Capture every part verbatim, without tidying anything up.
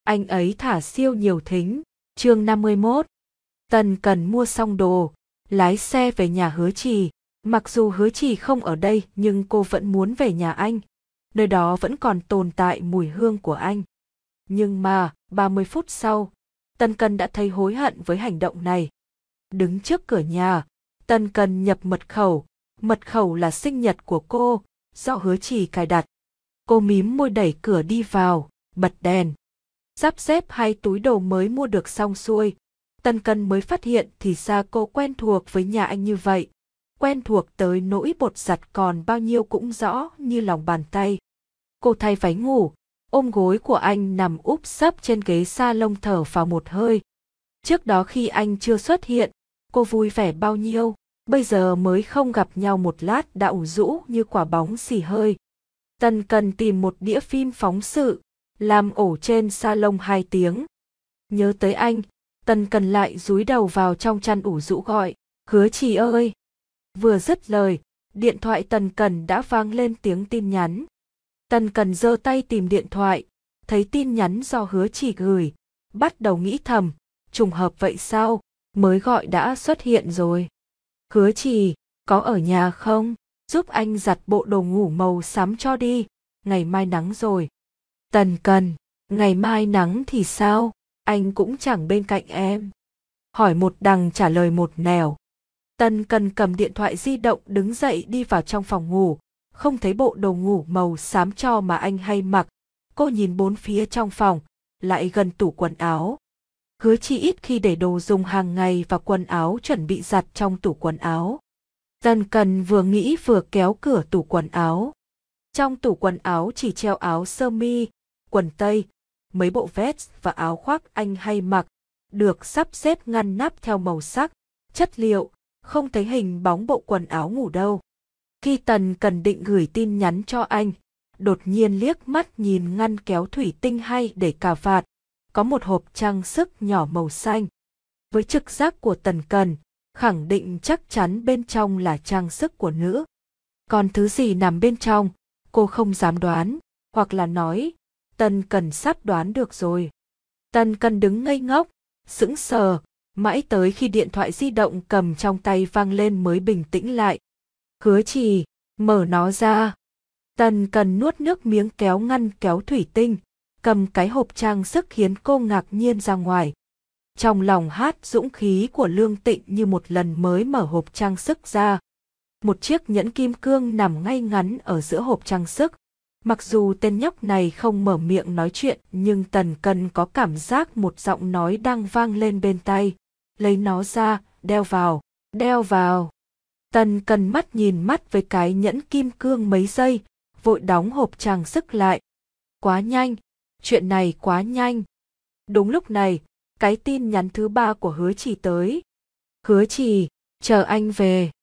anh ấy thả siêu nhiều thính. Chương năm mươi mốt. Tần Cần mua xong đồ, lái xe về nhà Hứa Trì. Mặc dù Hứa Trì không ở đây nhưng cô vẫn muốn về nhà anh. Nơi đó vẫn còn tồn tại mùi hương của anh. Nhưng mà, ba mươi phút sau, Tần Cần đã thấy hối hận với hành động này. Đứng trước cửa nhà, Tần Cần nhập mật khẩu. Mật khẩu là sinh nhật của cô, do Hứa Trì cài đặt. Cô mím môi đẩy cửa đi vào, bật đèn. Sắp xếp hai túi đồ mới mua được xong xuôi. Tần Cần mới phát hiện thì ra cô quen thuộc với nhà anh như vậy. Quen thuộc tới nỗi bột giặt còn bao nhiêu cũng rõ như lòng bàn tay. Cô thay váy ngủ, ôm gối của anh nằm úp sấp trên ghế salon thở phào một hơi. Trước đó khi anh chưa xuất hiện, cô vui vẻ bao nhiêu, bây giờ mới không gặp nhau một lát đã ủ rũ như quả bóng xì hơi. Tần Cần tìm một đĩa phim phóng sự, làm ổ trên salon hai tiếng. Nhớ tới anh, Tần Cần lại dúi đầu vào trong chăn ủ rũ gọi, Hứa Trì ơi! Vừa dứt lời, điện thoại Tần Cần đã vang lên tiếng tin nhắn. Tần Cần giơ tay tìm điện thoại, thấy tin nhắn do Hứa Trì gửi, bắt đầu nghĩ thầm, trùng hợp vậy sao, mới gọi đã xuất hiện rồi. Hứa Trì, có ở nhà không? Giúp anh giặt bộ đồ ngủ màu xám cho đi, ngày mai nắng rồi. Tần Cần, ngày mai nắng thì sao? Anh cũng chẳng bên cạnh em. Hỏi một đằng trả lời một nẻo. Tần Cần cầm điện thoại di động đứng dậy đi vào trong phòng ngủ, không thấy bộ đồ ngủ màu xám cho mà anh hay mặc. Cô nhìn bốn phía trong phòng, lại gần tủ quần áo. Hứa Trì ít khi để đồ dùng hàng ngày và quần áo chuẩn bị giặt trong tủ quần áo. Tần Cần vừa nghĩ vừa kéo cửa tủ quần áo. Trong tủ quần áo chỉ treo áo sơ mi, quần tây, mấy bộ vest và áo khoác anh hay mặc, được sắp xếp ngăn nắp theo màu sắc, chất liệu, không thấy hình bóng bộ quần áo ngủ đâu. Khi Tần Cần định gửi tin nhắn cho anh, đột nhiên liếc mắt nhìn ngăn kéo thủy tinh hay để cà vạt, có một hộp trang sức nhỏ màu xanh. Với trực giác của Tần Cần, khẳng định chắc chắn bên trong là trang sức của nữ. Còn thứ gì nằm bên trong, cô không dám đoán, hoặc là nói, Tần Cần sắp đoán được rồi. Tần Cần đứng ngây ngốc, sững sờ, mãi tới khi điện thoại di động cầm trong tay vang lên mới bình tĩnh lại. Hứa Trì, mở nó ra. Tần Cần nuốt nước miếng kéo ngăn kéo thủy tinh, cầm cái hộp trang sức khiến cô ngạc nhiên ra ngoài. Trong lòng hát dũng khí của Lương Tịnh như một lần mới mở hộp trang sức ra. Một chiếc nhẫn kim cương nằm ngay ngắn ở giữa hộp trang sức. Mặc dù tên nhóc này không mở miệng nói chuyện nhưng Tần Cần có cảm giác một giọng nói đang vang lên bên tai. Lấy nó ra, đeo vào, đeo vào. Tần Cần mắt nhìn mắt với cái nhẫn kim cương mấy giây, vội đóng hộp trang sức lại. Quá nhanh, chuyện này quá nhanh. Đúng lúc này, cái tin nhắn thứ ba của Hứa Trì tới. Hứa Trì, chờ anh về.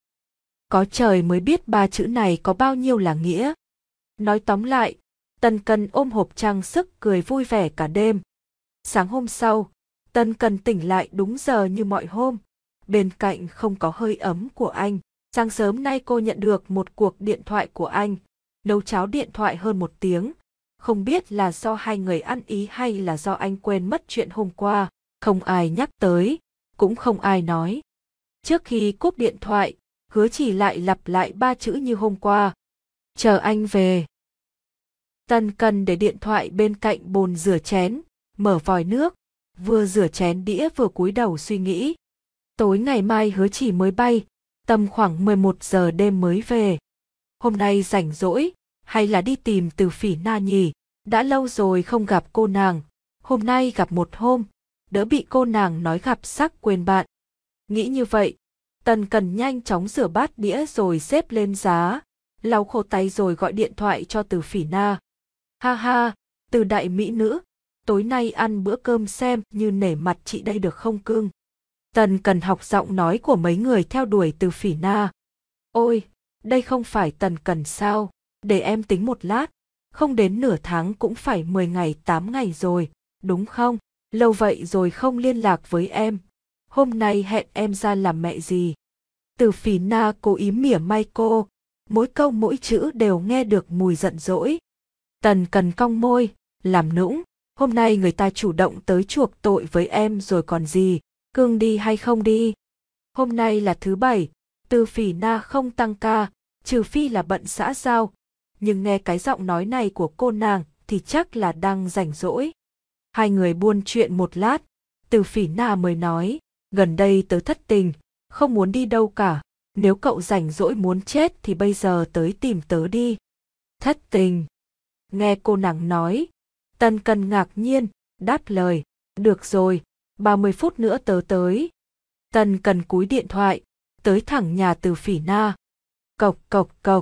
Có trời mới biết ba chữ này có bao nhiêu là nghĩa. Nói tóm lại, Tần Cần ôm hộp trang sức cười vui vẻ cả đêm. Sáng hôm sau, Tần Cần tỉnh lại đúng giờ như mọi hôm. Bên cạnh không có hơi ấm của anh. Sáng sớm nay cô nhận được một cuộc điện thoại của anh. Nấu cháo điện thoại hơn một tiếng. Không biết là do hai người ăn ý hay là do anh quên mất chuyện hôm qua. Không ai nhắc tới, cũng không ai nói. Trước khi cúp điện thoại, Hứa Trì lại lặp lại ba chữ như hôm qua. Chờ anh về. Tần Cần để điện thoại bên cạnh bồn rửa chén, mở vòi nước, vừa rửa chén đĩa vừa cúi đầu suy nghĩ. Tối ngày mai Hứa Trì mới bay, tầm khoảng mười một giờ đêm mới về. Hôm nay rảnh rỗi, hay là đi tìm Từ Phỉ Na nhỉ? Đã lâu rồi không gặp cô nàng, hôm nay gặp một hôm, đỡ bị cô nàng nói gặp sắc quên bạn. Nghĩ như vậy, Tần Cần nhanh chóng rửa bát đĩa rồi xếp lên giá, lau khô tay rồi gọi điện thoại cho Từ Phỉ Na. Ha ha, Từ đại mỹ nữ, tối nay ăn bữa cơm xem như nể mặt chị đây được không cưng? Tần Cần học giọng nói của mấy người theo đuổi Từ Phỉ Na. Ôi, đây không phải Tần Cần sao? Để em tính một lát, không đến nửa tháng cũng phải mười ngày tám ngày rồi, đúng không? Lâu vậy rồi không liên lạc với em. Hôm nay hẹn em ra làm mẹ gì? Từ Phỉ Na cố ý mỉa mai cô, mỗi câu mỗi chữ đều nghe được mùi giận dỗi. Tần Cần cong môi, làm nũng, Hôm nay người ta chủ động tới chuộc tội với em rồi còn gì, cương đi hay không đi? Hôm nay là thứ bảy, Từ Phỉ Na không tăng ca, trừ phi là bận xã giao, nhưng nghe cái giọng nói này của cô nàng thì chắc là đang rảnh rỗi. Hai người buôn chuyện một lát, Từ Phỉ Na mới nói, gần đây tớ thất tình, không muốn đi đâu cả, nếu cậu rảnh rỗi muốn chết thì bây giờ tới tìm tớ đi. Thất tình. Nghe cô nàng nói, Tần Cần ngạc nhiên, đáp lời, được rồi, ba mươi phút nữa tớ tới. Tần Cần cúi điện thoại, tới thẳng nhà Từ Phỉ Na. Cộc cộc cộc.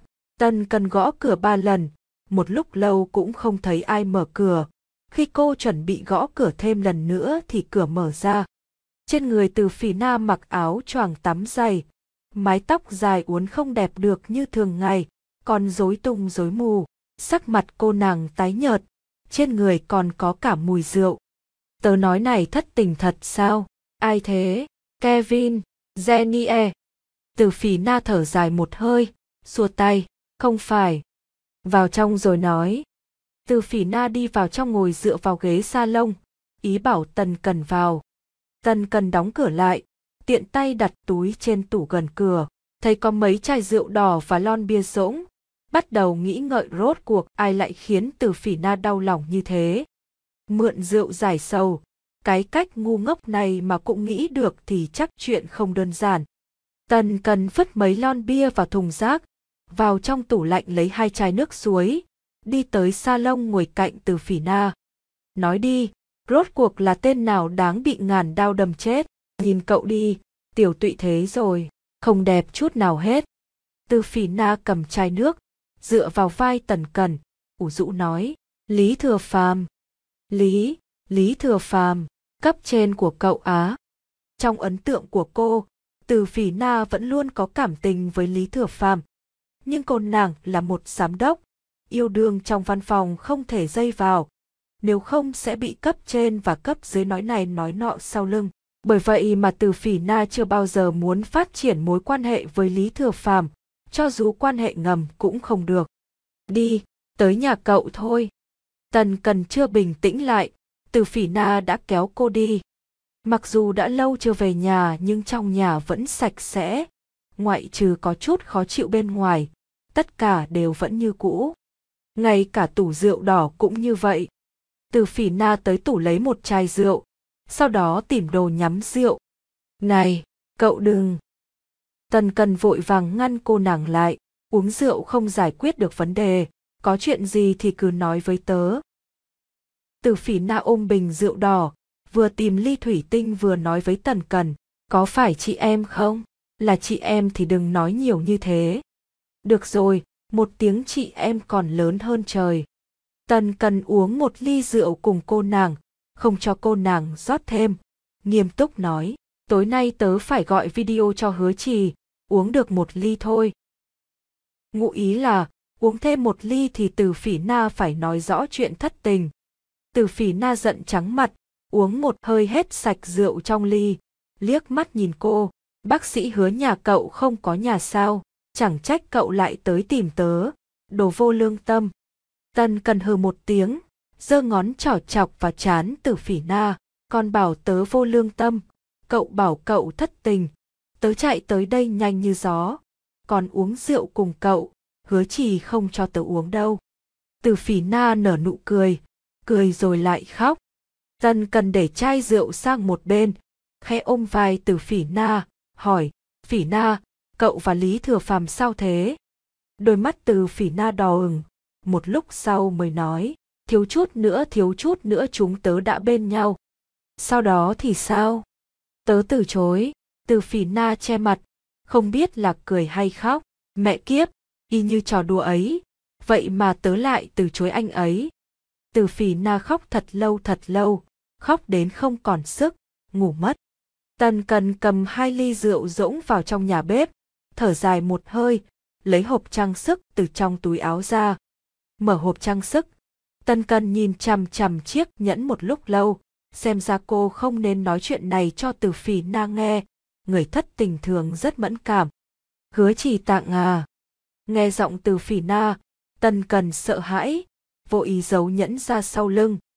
Tần Cần gõ cửa ba lần, một lúc lâu cũng không thấy ai mở cửa. Khi cô chuẩn bị gõ cửa thêm lần nữa thì cửa mở ra. Trên người Từ Phỉ Na mặc áo choàng tắm dày, mái tóc dài uốn không đẹp được như thường ngày, còn rối tung rối mù. Sắc mặt cô nàng tái nhợt, trên người còn có cả mùi rượu. Tớ nói này thất tình thật sao? Ai thế? Kevin, Jenny e. Từ Phỉ Na thở dài một hơi, xua tay, không phải. Vào trong rồi nói. Từ Phỉ Na đi vào trong ngồi dựa vào ghế salon, ý bảo Tần Cần vào. Tần Cần đóng cửa lại, tiện tay đặt túi trên tủ gần cửa, thấy có mấy chai rượu đỏ và lon bia rỗng. Bắt đầu nghĩ ngợi rốt cuộc ai lại khiến Từ Phỉ Na đau lòng như thế. Mượn rượu giải sầu, cái cách ngu ngốc này mà cũng nghĩ được thì chắc chuyện không đơn giản. Tần Cần vứt mấy lon bia vào thùng rác, vào trong tủ lạnh lấy hai chai nước suối, đi tới salon ngồi cạnh Từ Phỉ Na. Nói đi, rốt cuộc là tên nào đáng bị ngàn đao đâm chết, nhìn cậu đi, tiểu tụy thế rồi, không đẹp chút nào hết. Từ Phỉ Na cầm chai nước, dựa vào vai Tần Cần, ủ rũ nói, Lý Thừa Phàm. Lý, Lý Thừa Phàm, cấp trên của cậu á. Trong ấn tượng của cô, Từ Phỉ Na vẫn luôn có cảm tình với Lý Thừa Phàm. Nhưng cô nàng là một giám đốc, yêu đương trong văn phòng không thể dây vào, nếu không sẽ bị cấp trên và cấp dưới nói này nói nọ sau lưng. Bởi vậy mà Từ Phỉ Na chưa bao giờ muốn phát triển mối quan hệ với Lý Thừa Phàm, cho dù quan hệ ngầm cũng không được. Đi, tới nhà cậu thôi. Tần Cần chưa bình tĩnh lại, Từ Phỉ Na đã kéo cô đi. Mặc dù đã lâu chưa về nhà nhưng trong nhà vẫn sạch sẽ, ngoại trừ có chút khó chịu bên ngoài, tất cả đều vẫn như cũ. Ngay cả tủ rượu đỏ cũng như vậy. Từ Phỉ Na tới tủ lấy một chai rượu, sau đó tìm đồ nhắm rượu. Này, cậu đừng. Tần Cần vội vàng ngăn cô nàng lại, uống rượu không giải quyết được vấn đề, có chuyện gì thì cứ nói với tớ. Từ Phỉ Na ôm bình rượu đỏ, vừa tìm ly thủy tinh vừa nói với Tần Cần, có phải chị em không? Là chị em thì đừng nói nhiều như thế. Được rồi, một tiếng chị em còn lớn hơn trời. Tần Cần uống một ly rượu cùng cô nàng, không cho cô nàng rót thêm, nghiêm túc nói, tối nay tớ phải gọi video cho Hứa Trì, uống được một ly thôi. Ngụ ý là, uống thêm một ly thì Từ Phỉ Na phải nói rõ chuyện thất tình. Từ Phỉ Na giận trắng mặt, uống một hơi hết sạch rượu trong ly, liếc mắt nhìn cô, bác sĩ Hứa nhà cậu không có nhà sao, chẳng trách cậu lại tới tìm tớ, đồ vô lương tâm. Tần Cần hừ một tiếng, giơ ngón trỏ chọc vào trán Từ Phỉ Na, còn bảo tớ vô lương tâm, cậu bảo cậu thất tình, tớ chạy tới đây nhanh như gió, còn uống rượu cùng cậu, Hứa Trì không cho tớ uống đâu. Từ Phỉ Na nở nụ cười, cười rồi lại khóc. Tần Cần để chai rượu sang một bên, khẽ ôm vai Từ Phỉ Na, hỏi, Phỉ Na, cậu và Lý Thừa Phàm sao thế? Đôi mắt Từ Phỉ Na đỏ ửng, một lúc sau mới nói, thiếu chút nữa thiếu chút nữa chúng tớ đã bên nhau. Sau đó thì sao? Tớ từ chối. Từ Phỉ Na che mặt, không biết là cười hay khóc. Mẹ kiếp, y như trò đùa ấy, vậy mà tớ lại từ chối anh ấy. Từ Phỉ Na khóc thật lâu thật lâu, khóc đến không còn sức, ngủ mất. Tần Cần cầm hai ly rượu rỗng vào trong nhà bếp, thở dài một hơi, lấy hộp trang sức từ trong túi áo ra. Mở hộp trang sức, Tần Cần nhìn chằm chằm chiếc nhẫn một lúc lâu, xem ra cô không nên nói chuyện này cho Từ Phỉ Na nghe, người thất tình thường rất mẫn cảm. Hứa Trì tặng à? Nghe giọng Từ Phỉ Na, Tần Cần sợ hãi, vô ý giấu nhẫn ra sau lưng.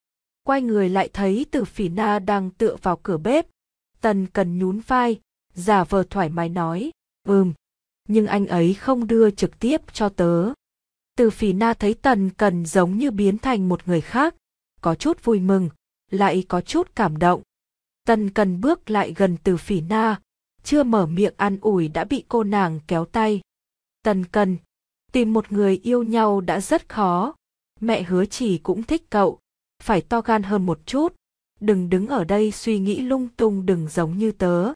Quay người lại thấy Từ Phỉ Na đang tựa vào cửa bếp. Tần Cần nhún vai, giả vờ thoải mái nói, ừm, nhưng anh ấy không đưa trực tiếp cho tớ. Từ Phỉ Na thấy Tần Cần giống như biến thành một người khác, có chút vui mừng, lại có chút cảm động. Tần Cần bước lại gần Từ Phỉ Na, chưa mở miệng an ủi đã bị cô nàng kéo tay. Tần Cần, tìm một người yêu nhau đã rất khó, mẹ Hứa Chỉ cũng thích cậu, phải to gan hơn một chút, đừng đứng ở đây suy nghĩ lung tung, đừng giống như tớ.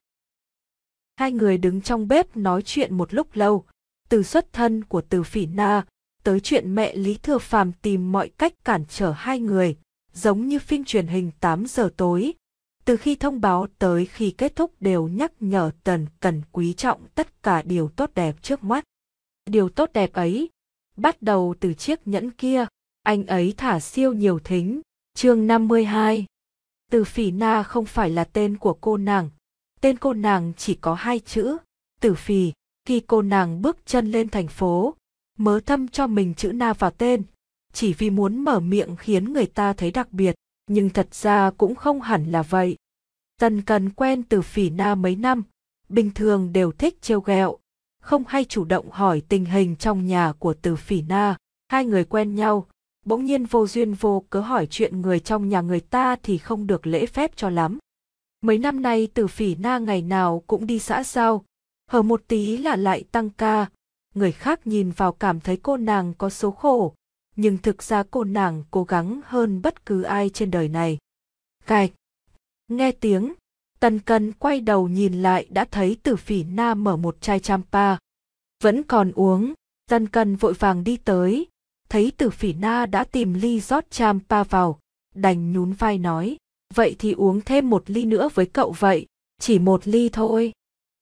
Hai người đứng trong bếp nói chuyện một lúc lâu, từ xuất thân của Từ Phỉ Na tới chuyện mẹ Lý Thừa Phàm tìm mọi cách cản trở hai người, giống như phim truyền hình tám giờ tối. Từ khi thông báo tới khi kết thúc đều nhắc nhở Tần Cần quý trọng tất cả điều tốt đẹp trước mắt. Điều tốt đẹp ấy, bắt đầu từ chiếc nhẫn kia, anh ấy thả siêu nhiều thính. Chương năm mươi hai. Từ Phỉ Na không phải là tên của cô nàng, tên cô nàng chỉ có hai chữ, Tử Phỉ. Khi cô nàng bước chân lên thành phố, mớ thâm cho mình chữ Na vào tên, chỉ vì muốn mở miệng khiến người ta thấy đặc biệt, nhưng thật ra cũng không hẳn là vậy. Tần Cần quen Từ Phỉ Na mấy năm, bình thường đều thích trêu ghẹo, không hay chủ động hỏi tình hình trong nhà của Từ Phỉ Na. Hai người quen nhau, bỗng nhiên vô duyên vô cớ hỏi chuyện người trong nhà người ta thì không được lễ phép cho lắm. Mấy năm nay Từ Phỉ Na ngày nào cũng đi xã giao, hở một tí là lại tăng ca. Người khác nhìn vào cảm thấy cô nàng có số khổ, nhưng thực ra cô nàng cố gắng hơn bất cứ ai trên đời này. Cạch. Nghe tiếng, Tần Cần quay đầu nhìn lại đã thấy Từ Phỉ Na mở một chai champa. Vẫn còn uống, Tần Cần vội vàng đi tới, thấy Từ Phỉ Na đã tìm ly rót champa vào, đành nhún vai nói, vậy thì uống thêm một ly nữa với cậu vậy, chỉ một ly thôi.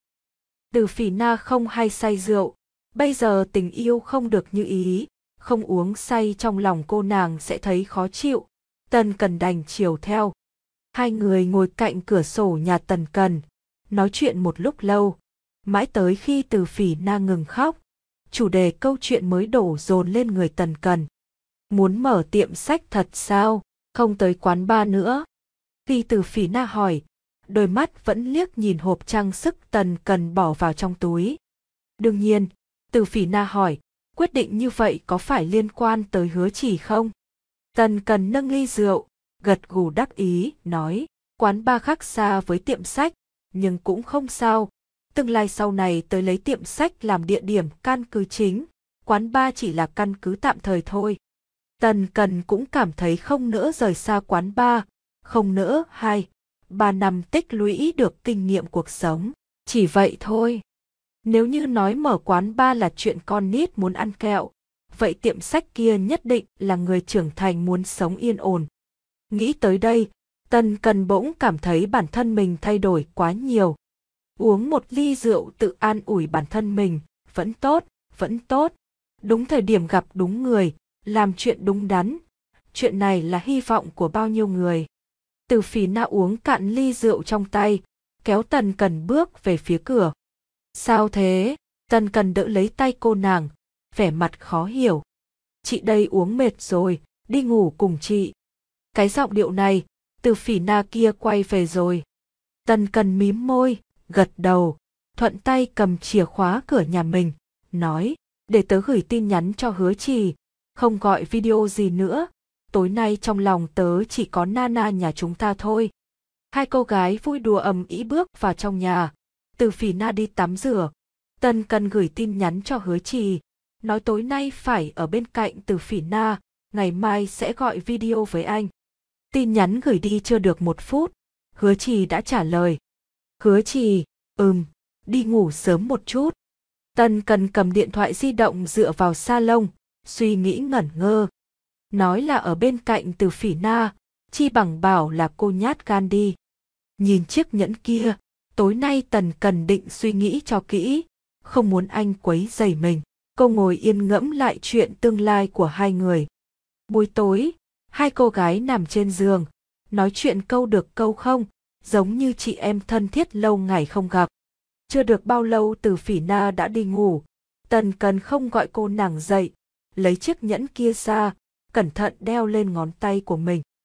Từ Phỉ Na không hay say rượu, bây giờ tình yêu không được như ý, không uống say trong lòng cô nàng sẽ thấy khó chịu. Tần Cần đành chiều theo. Hai người ngồi cạnh cửa sổ nhà Tần Cần, nói chuyện một lúc lâu, mãi tới khi Từ Phỉ Na ngừng khóc, chủ đề câu chuyện mới đổ dồn lên người Tần Cần. Muốn mở tiệm sách thật sao, không tới quán bar nữa? Khi Từ Phỉ Na hỏi, đôi mắt vẫn liếc nhìn hộp trang sức Tần Cần bỏ vào trong túi. Đương nhiên, Từ Phỉ Na hỏi, quyết định như vậy có phải liên quan tới Hứa Chỉ không? Tần Cần nâng ly rượu, gật gù đắc ý, nói, quán bar khác xa với tiệm sách, nhưng cũng không sao. Tương lai sau này tới lấy tiệm sách làm địa điểm căn cứ chính, quán bar chỉ là căn cứ tạm thời thôi. Tần Cần cũng cảm thấy không nỡ rời xa quán bar, không nỡ hai, ba năm tích lũy được kinh nghiệm cuộc sống, chỉ vậy thôi. Nếu như nói mở quán bar là chuyện con nít muốn ăn kẹo, vậy tiệm sách kia nhất định là người trưởng thành muốn sống yên ổn. Nghĩ tới đây, Tần Cần bỗng cảm thấy bản thân mình thay đổi quá nhiều. Uống một ly rượu tự an ủi bản thân mình, vẫn tốt, vẫn tốt. Đúng thời điểm gặp đúng người, làm chuyện đúng đắn. Chuyện này là hy vọng của bao nhiêu người. Từ Phỉ Na uống cạn ly rượu trong tay, kéo Tần Cần bước về phía cửa. Sao thế? Tần Cần đỡ lấy tay cô nàng, vẻ mặt khó hiểu. Chị đây uống mệt rồi, đi ngủ cùng chị. Cái giọng điệu này, Từ Phỉ Na kia quay về rồi. Tần Cần mím môi, gật đầu, thuận tay cầm chìa khóa cửa nhà mình, nói, để tớ gửi tin nhắn cho Hứa Chỉ, không gọi video gì nữa, tối nay trong lòng tớ chỉ có Nana nhà chúng ta thôi. Hai cô gái vui đùa ầm ĩ bước vào trong nhà, Từ Phỉ Na đi tắm rửa, Tần Cần gửi tin nhắn cho Hứa Chỉ, nói tối nay phải ở bên cạnh Từ Phỉ Na, ngày mai sẽ gọi video với anh. Tin nhắn gửi đi chưa được một phút, Hứa Chỉ đã trả lời. Hứa Chỉ, ừm, đi ngủ sớm một chút. Tần Cần cầm điện thoại di động dựa vào salon, suy nghĩ ngẩn ngơ. Nói là ở bên cạnh Từ Phỉ Na, chi bằng bảo là cô nhát gan đi. Nhìn chiếc nhẫn kia, tối nay Tần Cần định suy nghĩ cho kỹ, không muốn anh quấy rầy mình. Cô ngồi yên ngẫm lại chuyện tương lai của hai người. Buổi tối, hai cô gái nằm trên giường, nói chuyện câu được câu không, giống như chị em thân thiết lâu ngày không gặp. Chưa được bao lâu Từ Phỉ Na đã đi ngủ, Tần Cần không gọi cô nàng dậy, lấy chiếc nhẫn kia ra, cẩn thận đeo lên ngón tay của mình.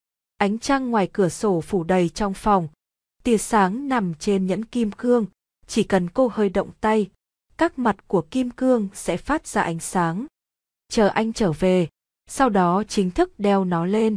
Ánh trăng ngoài cửa sổ phủ đầy trong phòng. Tia sáng nằm trên nhẫn kim cương, chỉ cần cô hơi động tay, các mặt của kim cương sẽ phát ra ánh sáng. Chờ anh trở về, sau đó chính thức đeo nó lên.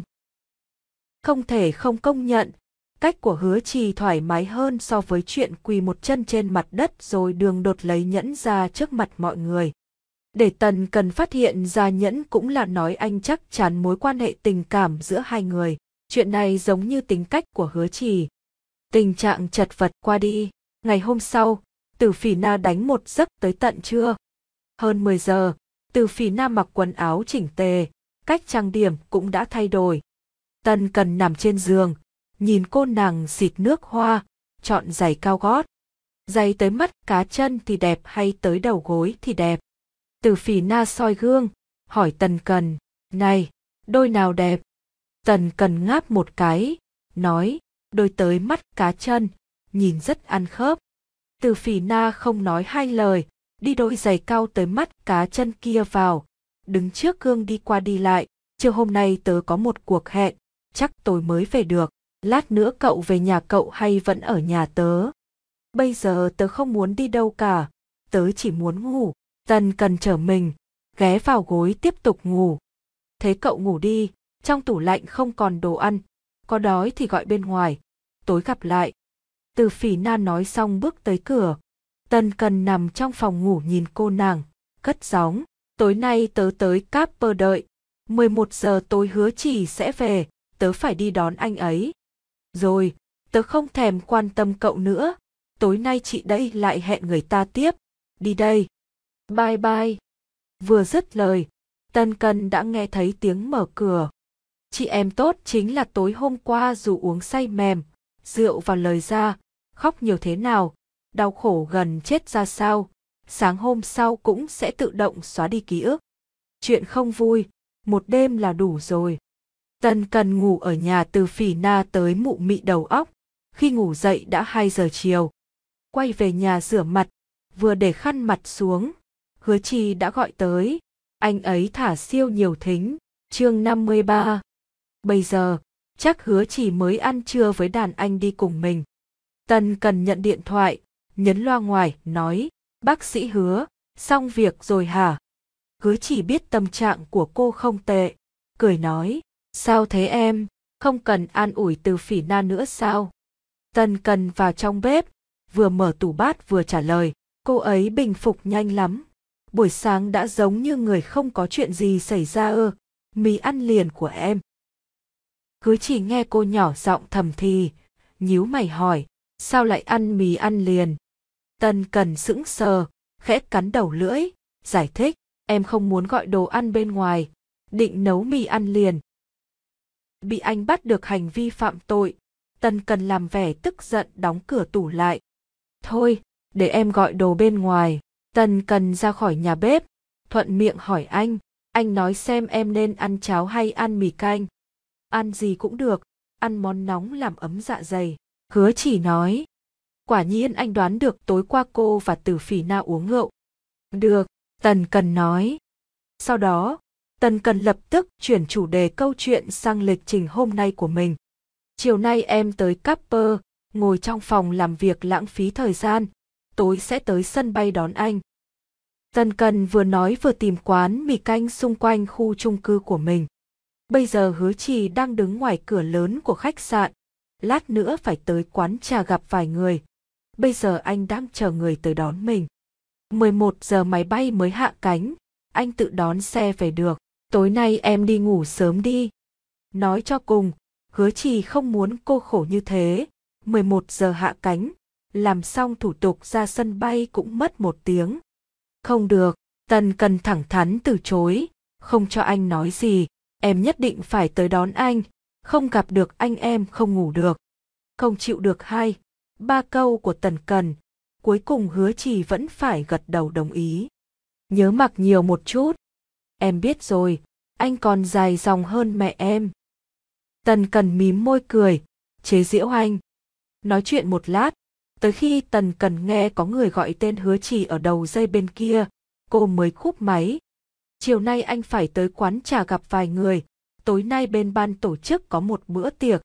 Không thể không công nhận, cách của Hứa Trì thoải mái hơn so với chuyện quỳ một chân trên mặt đất rồi đường đột lấy nhẫn ra trước mặt mọi người. Để Tần Cần phát hiện ra nhẫn cũng là nói anh chắc chắn mối quan hệ tình cảm giữa hai người. Chuyện này giống như tính cách của Hứa Trì. Tình trạng chật vật qua đi. Ngày hôm sau, Từ Phỉ Na đánh một giấc tới tận trưa. Hơn mười giờ, Từ Phỉ Na mặc quần áo chỉnh tề, cách trang điểm cũng đã thay đổi. Tần Cần nằm trên giường, nhìn cô nàng xịt nước hoa, chọn giày cao gót. Giày tới mắt cá chân thì đẹp hay tới đầu gối thì đẹp. Từ Phỉ Na soi gương, hỏi Tần Cần, này, đôi nào đẹp? Tần Cần ngáp một cái, nói, đôi tới mắt cá chân, nhìn rất ăn khớp. Từ Phỉ Na không nói hai lời, đi đôi giày cao tới mắt cá chân kia vào, đứng trước gương đi qua đi lại, chiều hôm nay tớ có một cuộc hẹn, chắc tối mới về được, lát nữa cậu về nhà cậu hay vẫn ở nhà tớ? Bây giờ tớ không muốn đi đâu cả, tớ chỉ muốn ngủ. Tần Cần trở mình, ghé vào gối tiếp tục ngủ. Thế cậu ngủ đi, trong tủ lạnh không còn đồ ăn, có đói thì gọi bên ngoài, tối gặp lại. Từ Phỉ Na nói xong bước tới cửa. Tần Cần nằm trong phòng ngủ nhìn cô nàng, cất giọng, tối nay tớ tới Capper đợi, mười một giờ tối Hứa Trì sẽ về, tớ phải đi đón anh ấy. Rồi, tớ không thèm quan tâm cậu nữa, tối nay chị đây lại hẹn người ta tiếp, đi đây. Bye bye. Vừa dứt lời, Tần Cần đã nghe thấy tiếng mở cửa. Chị em tốt chính là tối hôm qua dù uống say mềm, rượu vào lời ra, khóc nhiều thế nào, đau khổ gần chết ra sao, sáng hôm sau cũng sẽ tự động xóa đi ký ức. Chuyện không vui, một đêm là đủ rồi. Tần Cần ngủ ở nhà Từ Phỉ Na tới mụ mị đầu óc, khi ngủ dậy đã hai giờ chiều. Quay về nhà rửa mặt, vừa để khăn mặt xuống, Hứa Trì đã gọi tới, anh ấy thả siêu nhiều thính, chương năm mươi ba. Bây giờ, chắc Hứa Trì mới ăn trưa với đàn anh đi cùng mình. Tần Cần nhận điện thoại, nhấn loa ngoài, nói, bác sĩ Hứa, xong việc rồi hả? Hứa Trì biết tâm trạng của cô không tệ, cười nói, sao thế em, không cần an ủi Từ Phỉ Na nữa sao? Tần Cần vào trong bếp, vừa mở tủ bát vừa trả lời, cô ấy bình phục nhanh lắm. Buổi sáng đã giống như người không có chuyện gì xảy ra ơ, mì ăn liền của em. Hứa Trì nghe cô nhỏ giọng thầm thì, nhíu mày hỏi, sao lại ăn mì ăn liền? Tần Cần sững sờ, khẽ cắn đầu lưỡi, giải thích, em không muốn gọi đồ ăn bên ngoài, định nấu mì ăn liền. Bị anh bắt được hành vi phạm tội, Tần Cần làm vẻ tức giận đóng cửa tủ lại. Thôi, để em gọi đồ bên ngoài. Tần Cần ra khỏi nhà bếp, thuận miệng hỏi anh, anh nói xem em nên ăn cháo hay ăn mì canh. Ăn gì cũng được, ăn món nóng làm ấm dạ dày. Hứa Trì nói, quả nhiên anh đoán được tối qua cô và Từ Phỉ Na uống rượu. Được, Tần Cần nói. Sau đó, Tần Cần lập tức chuyển chủ đề câu chuyện sang lịch trình hôm nay của mình. Chiều nay em tới Capper, ngồi trong phòng làm việc lãng phí thời gian, tối sẽ tới sân bay đón anh. Tần Cần vừa nói vừa tìm quán mì canh xung quanh khu chung cư của mình. Bây giờ Hứa Trì đang đứng ngoài cửa lớn của khách sạn, lát nữa phải tới quán trà gặp vài người. Bây giờ anh đang chờ người tới đón mình. mười một giờ máy bay mới hạ cánh, anh tự đón xe về được. Tối nay em đi ngủ sớm đi. Nói cho cùng, Hứa Trì không muốn cô khổ như thế. mười một giờ hạ cánh, làm xong thủ tục ra sân bay cũng mất một tiếng. Không được, Tần Cần thẳng thắn từ chối, không cho anh nói gì, em nhất định phải tới đón anh, không gặp được anh em không ngủ được. Không chịu được hai, ba câu của Tần Cần, cuối cùng Hứa Trì vẫn phải gật đầu đồng ý. Nhớ mặc nhiều một chút. Em biết rồi, anh còn dài dòng hơn mẹ em. Tần Cần mím môi cười, chế giễu anh. Nói chuyện một lát, tới khi Tần Cần nghe có người gọi tên Hứa Trì ở đầu dây bên kia, cô mới cúp máy. Chiều nay anh phải tới quán trà gặp vài người, tối nay bên ban tổ chức có một bữa tiệc.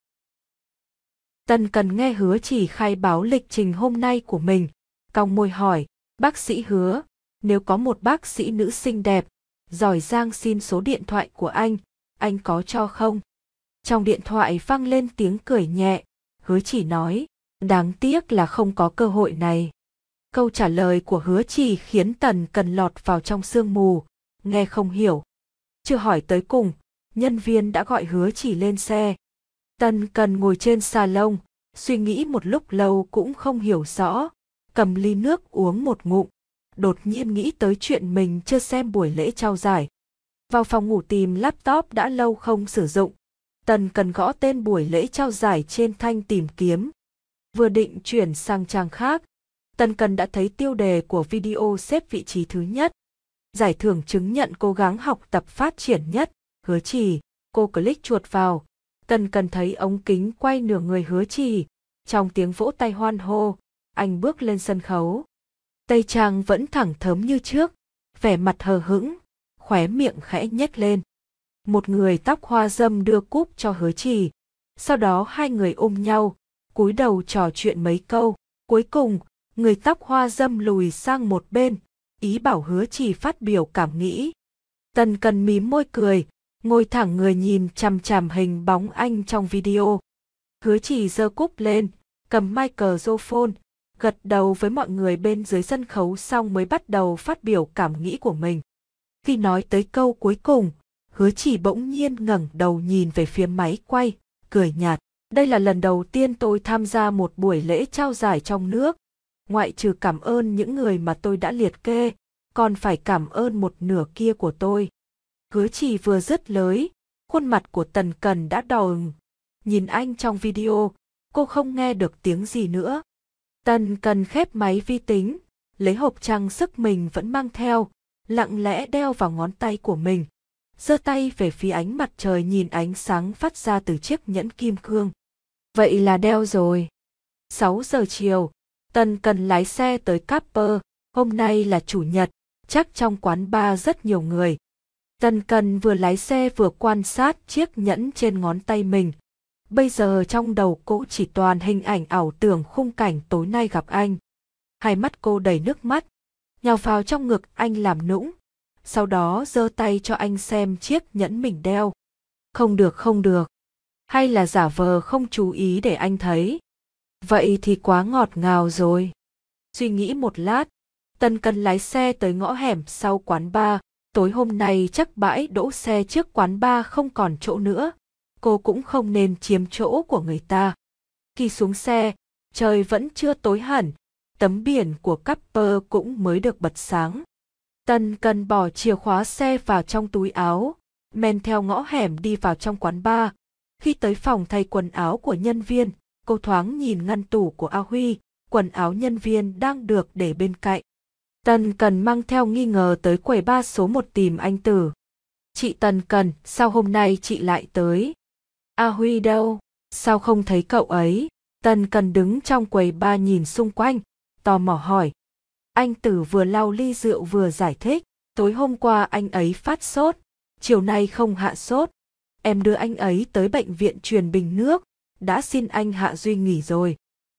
Tần Cần nghe Hứa Chỉ khai báo lịch trình hôm nay của mình, cong môi hỏi, bác sĩ Hứa, nếu có một bác sĩ nữ xinh đẹp, giỏi giang xin số điện thoại của anh, anh có cho không? Trong điện thoại vang lên tiếng cười nhẹ, Hứa Chỉ nói, đáng tiếc là không có cơ hội này. Câu trả lời của Hứa Chỉ khiến Tần Cần lọt vào trong sương mù, nghe không hiểu. Chưa hỏi tới cùng, nhân viên đã gọi Hứa Chỉ lên xe. Tần Cần ngồi trên salon, suy nghĩ một lúc lâu cũng không hiểu rõ, cầm ly nước uống một ngụm, đột nhiên nghĩ tới chuyện mình chưa xem buổi lễ trao giải. Vào phòng ngủ tìm laptop đã lâu không sử dụng, Tần Cần gõ tên buổi lễ trao giải trên thanh tìm kiếm. Vừa định chuyển sang trang khác, Tần Cần đã thấy tiêu đề của video xếp vị trí thứ nhất. Giải thưởng chứng nhận cố gắng học tập phát triển nhất, Hứa Chỉ. Cô click chuột vào, Tần Cần thấy ống kính quay nửa người Hứa Chỉ. Trong tiếng vỗ tay hoan hô, anh bước lên sân khấu. Tây trang vẫn thẳng thớm như trước, vẻ mặt hờ hững, khóe miệng khẽ nhếch lên. Một người tóc hoa râm đưa cúp cho Hứa Chỉ, sau đó hai người ôm nhau, cúi đầu trò chuyện mấy câu. Cuối cùng, người tóc hoa râm lùi sang một bên, ý bảo Hứa Chỉ phát biểu cảm nghĩ. Tần Cần mím môi cười, ngồi thẳng người nhìn chằm chằm hình bóng anh trong video. Hứa Chỉ giơ cúp lên, cầm microphone, gật đầu với mọi người bên dưới sân khấu xong mới bắt đầu phát biểu cảm nghĩ của mình. Khi nói tới câu cuối cùng, Hứa Chỉ bỗng nhiên ngẩng đầu nhìn về phía máy quay, cười nhạt. Đây là lần đầu tiên tôi tham gia một buổi lễ trao giải trong nước. Ngoại trừ cảm ơn những người mà tôi đã liệt kê, còn phải cảm ơn một nửa kia của tôi. Hứa Chỉ vừa dứt lời, khuôn mặt của Tần Cần đã đỏ ửng. Nhìn anh trong video, cô không nghe được tiếng gì nữa. Tần Cần khép máy vi tính, lấy hộp trang sức mình vẫn mang theo, lặng lẽ đeo vào ngón tay của mình. Giơ tay về phía ánh mặt trời nhìn ánh sáng phát ra từ chiếc nhẫn kim cương. Vậy là đeo rồi. sáu giờ chiều, Tần Cần lái xe tới Capper, hôm nay là chủ nhật, chắc trong quán bar rất nhiều người. Tần Cần vừa lái xe vừa quan sát chiếc nhẫn trên ngón tay mình. Bây giờ trong đầu cô chỉ toàn hình ảnh ảo tưởng khung cảnh tối nay gặp anh. Hai mắt cô đầy nước mắt, nhào vào trong ngực anh làm nũng, sau đó giơ tay cho anh xem chiếc nhẫn mình đeo. Không được không được. Hay là giả vờ không chú ý để anh thấy. Vậy thì quá ngọt ngào rồi. Suy nghĩ một lát, Tần Cần lái xe tới ngõ hẻm sau quán bar. Tối hôm nay chắc bãi đỗ xe trước quán bar không còn chỗ nữa. Cô cũng không nên chiếm chỗ của người ta. Khi xuống xe, trời vẫn chưa tối hẳn, tấm biển của Capper cũng mới được bật sáng. Tần Cần bỏ chìa khóa xe vào trong túi áo, men theo ngõ hẻm đi vào trong quán bar. Khi tới phòng thay quần áo của nhân viên, cô thoáng nhìn ngăn tủ của A Huy, quần áo nhân viên đang được để bên cạnh. Tần Cần mang theo nghi ngờ tới quầy bar số một tìm anh Tử. Chị Tần Cần, sao hôm nay chị lại tới? A Huy đâu? Sao không thấy cậu ấy? Tần Cần đứng trong quầy bar nhìn xung quanh, tò mò hỏi. Anh Tử vừa lau ly rượu vừa giải thích. Tối hôm qua anh ấy phát sốt, chiều nay không hạ sốt. Em đưa anh ấy tới bệnh viện truyền bình nước, đã xin anh Hạ Duy nghỉ rồi.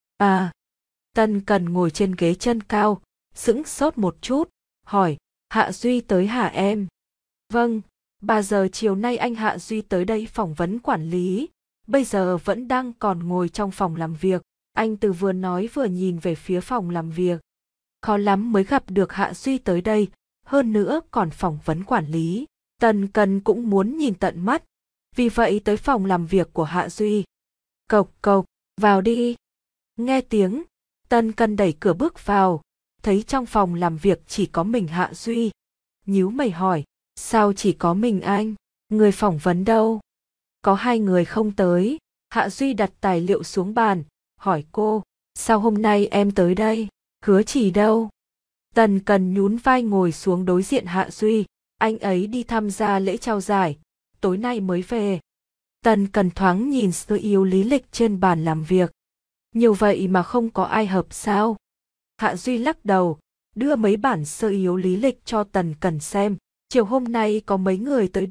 À, Tần Cần ngồi trên ghế chân cao, sững sốt một chút, hỏi, Hạ Duy tới hả em? Vâng, ba giờ chiều nay anh Hạ Duy tới đây phỏng vấn quản lý, bây giờ vẫn đang còn ngồi trong phòng làm việc. Anh Từ vừa nói vừa nhìn về phía phòng làm việc. Khó lắm mới gặp được Hạ Duy tới đây, hơn nữa còn phỏng vấn quản lý. Tần Cần cũng muốn nhìn tận mắt, vì vậy tới phòng làm việc của Hạ Duy. Cộc cộc, vào đi. Nghe tiếng, Tần Cần đẩy cửa bước vào, thấy trong phòng làm việc chỉ có mình Hạ Duy. Nhíu mày hỏi, sao chỉ có mình anh? Người phỏng vấn đâu? Có hai người không tới. Hạ Duy đặt tài liệu xuống bàn, hỏi cô, sao hôm nay em tới đây? Hứa Chỉ đâu? Tần Cần nhún vai ngồi xuống đối diện Hạ Duy, anh ấy đi tham gia lễ trao giải, tối nay mới về. Tần Cần thoáng nhìn sơ yếu lý lịch trên bàn làm việc. Nhiều vậy mà không có ai hợp sao? Hạ Duy lắc đầu, đưa mấy bản sơ yếu lý lịch cho Tần Cần xem. Chiều hôm nay có mấy người tới đây,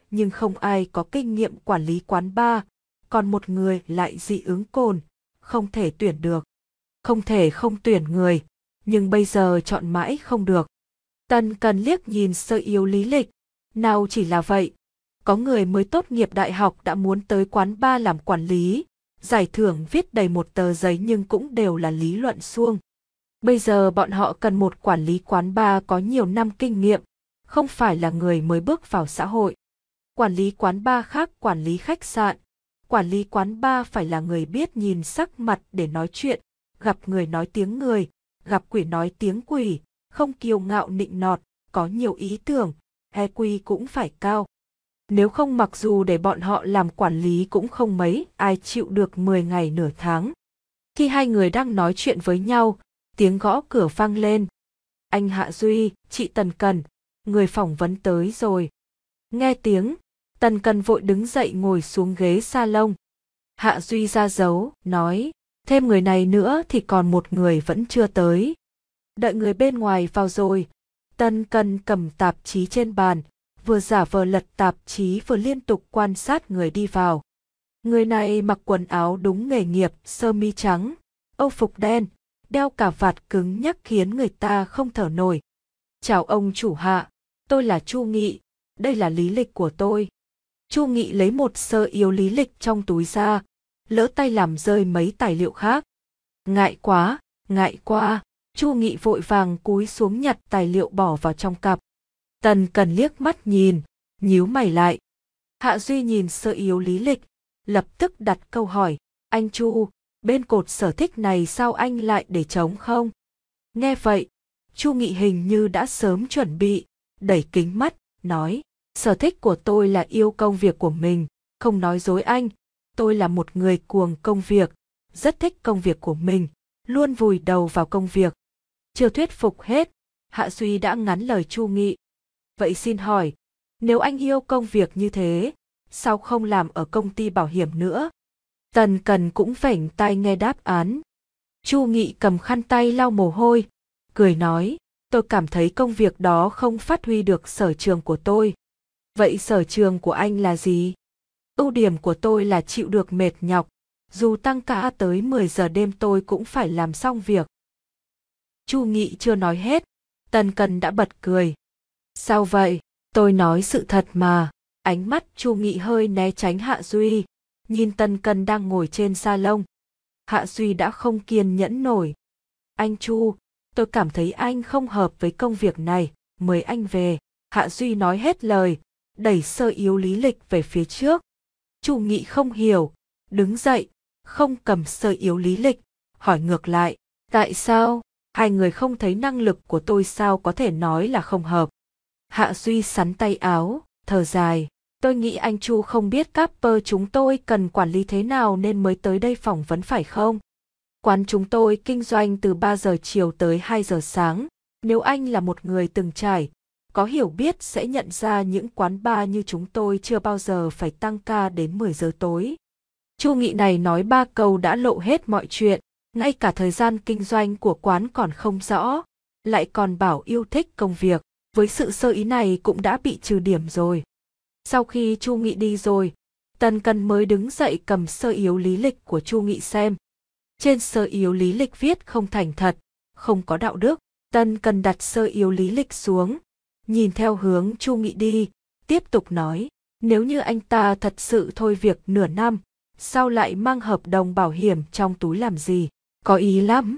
nhưng không ai có kinh nghiệm quản lý quán bar, còn một người lại dị ứng cồn, không thể tuyển được. Không thể không tuyển người, nhưng bây giờ chọn mãi không được. Tần Cần liếc nhìn sơ yếu lý lịch, nào chỉ là vậy. Có người mới tốt nghiệp đại học đã muốn tới quán bar làm quản lý, giải thưởng viết đầy một tờ giấy nhưng cũng đều là lý luận suông. Bây giờ bọn họ cần một quản lý quán bar có nhiều năm kinh nghiệm, không phải là người mới bước vào xã hội. Quản lý quán bar khác quản lý khách sạn, quản lý quán bar phải là người biết nhìn sắc mặt để nói chuyện, gặp người nói tiếng người, gặp quỷ nói tiếng quỷ, không kiêu ngạo nịnh nọt, có nhiều ý tưởng, e quy cũng phải cao. Nếu không mặc dù để bọn họ làm quản lý cũng không mấy ai chịu được mười ngày nửa tháng. Khi hai người đang nói chuyện với nhau, tiếng gõ cửa vang lên. Anh Hạ Duy, chị Tần Cần, người phỏng vấn tới rồi. Nghe tiếng, Tần Cần vội đứng dậy ngồi xuống ghế salon. Hạ Duy ra dấu, nói, thêm người này nữa thì còn một người vẫn chưa tới. Đợi người bên ngoài vào rồi, Tần Cần cầm tạp chí trên bàn, vừa giả vờ lật tạp chí vừa liên tục quan sát người đi vào. Người này mặc quần áo đúng nghề nghiệp, sơ mi trắng, âu phục đen, đeo cà vạt cứng nhắc khiến người ta không thở nổi. Chào ông chủ Hạ, tôi là Chu Nghị, đây là lý lịch của tôi. Chu Nghị lấy một sơ yếu lý lịch trong túi ra, lỡ tay làm rơi mấy tài liệu khác. Ngại quá, ngại quá, Chu Nghị vội vàng cúi xuống nhặt tài liệu bỏ vào trong cặp. Tần Cần liếc mắt nhìn, nhíu mày lại. Hạ Duy nhìn sơ yếu lý lịch, lập tức đặt câu hỏi, anh Chu, bên cột sở thích này sao anh lại để trống không? Nghe vậy, Chu Nghị hình như đã sớm chuẩn bị, đẩy kính mắt, nói, sở thích của tôi là yêu công việc của mình, không nói dối anh, tôi là một người cuồng công việc, rất thích công việc của mình, luôn vùi đầu vào công việc. Chưa thuyết phục hết, Hạ Duy đã ngắn lời Chu Nghị. Vậy xin hỏi, nếu anh yêu công việc như thế, sao không làm ở công ty bảo hiểm nữa? Tần Cần cũng vểnh tai nghe đáp án. Chu Nghị cầm khăn tay lau mồ hôi, cười nói, tôi cảm thấy công việc đó không phát huy được sở trường của tôi. Vậy sở trường của anh là gì? Ưu điểm của tôi là chịu được mệt nhọc, dù tăng ca tới mười giờ đêm tôi cũng phải làm xong việc. Chu Nghị chưa nói hết, Tần Cần đã bật cười. Sao vậy? Tôi nói sự thật mà. Ánh mắt Chu Nghị hơi né tránh Hạ Duy, nhìn Tần Cần đang ngồi trên salon. Hạ Duy đã không kiên nhẫn nổi. Anh Chu, tôi cảm thấy anh không hợp với công việc này, mời anh về. Hạ Duy nói hết lời, đẩy sơ yếu lý lịch về phía trước. Chu Nghị không hiểu, đứng dậy, không cầm sơ yếu lý lịch, hỏi ngược lại, tại sao? Hai người không thấy năng lực của tôi sao có thể nói là không hợp? Hạ Duy sắn tay áo, thở dài, tôi nghĩ anh Chu không biết Capper chúng tôi cần quản lý thế nào nên mới tới đây phỏng vấn phải không? Quán chúng tôi kinh doanh từ ba giờ chiều tới hai giờ sáng, nếu anh là một người từng trải, có hiểu biết sẽ nhận ra những quán bar như chúng tôi chưa bao giờ phải tăng ca đến mười giờ tối. Chu Nghị này nói ba câu đã lộ hết mọi chuyện, ngay cả thời gian kinh doanh của quán còn không rõ, lại còn bảo yêu thích công việc, với sự sơ ý này cũng đã bị trừ điểm rồi. Sau khi Chu Nghị đi rồi, Tần Cần mới đứng dậy cầm sơ yếu lý lịch của Chu Nghị xem. Trên sơ yếu lý lịch viết không thành thật, không có đạo đức. Tần Cần đặt sơ yếu lý lịch xuống, nhìn theo hướng Chu Nghị đi, tiếp tục nói, nếu như anh ta thật sự thôi việc nửa năm, sao lại mang hợp đồng bảo hiểm trong túi làm gì, có ý lắm.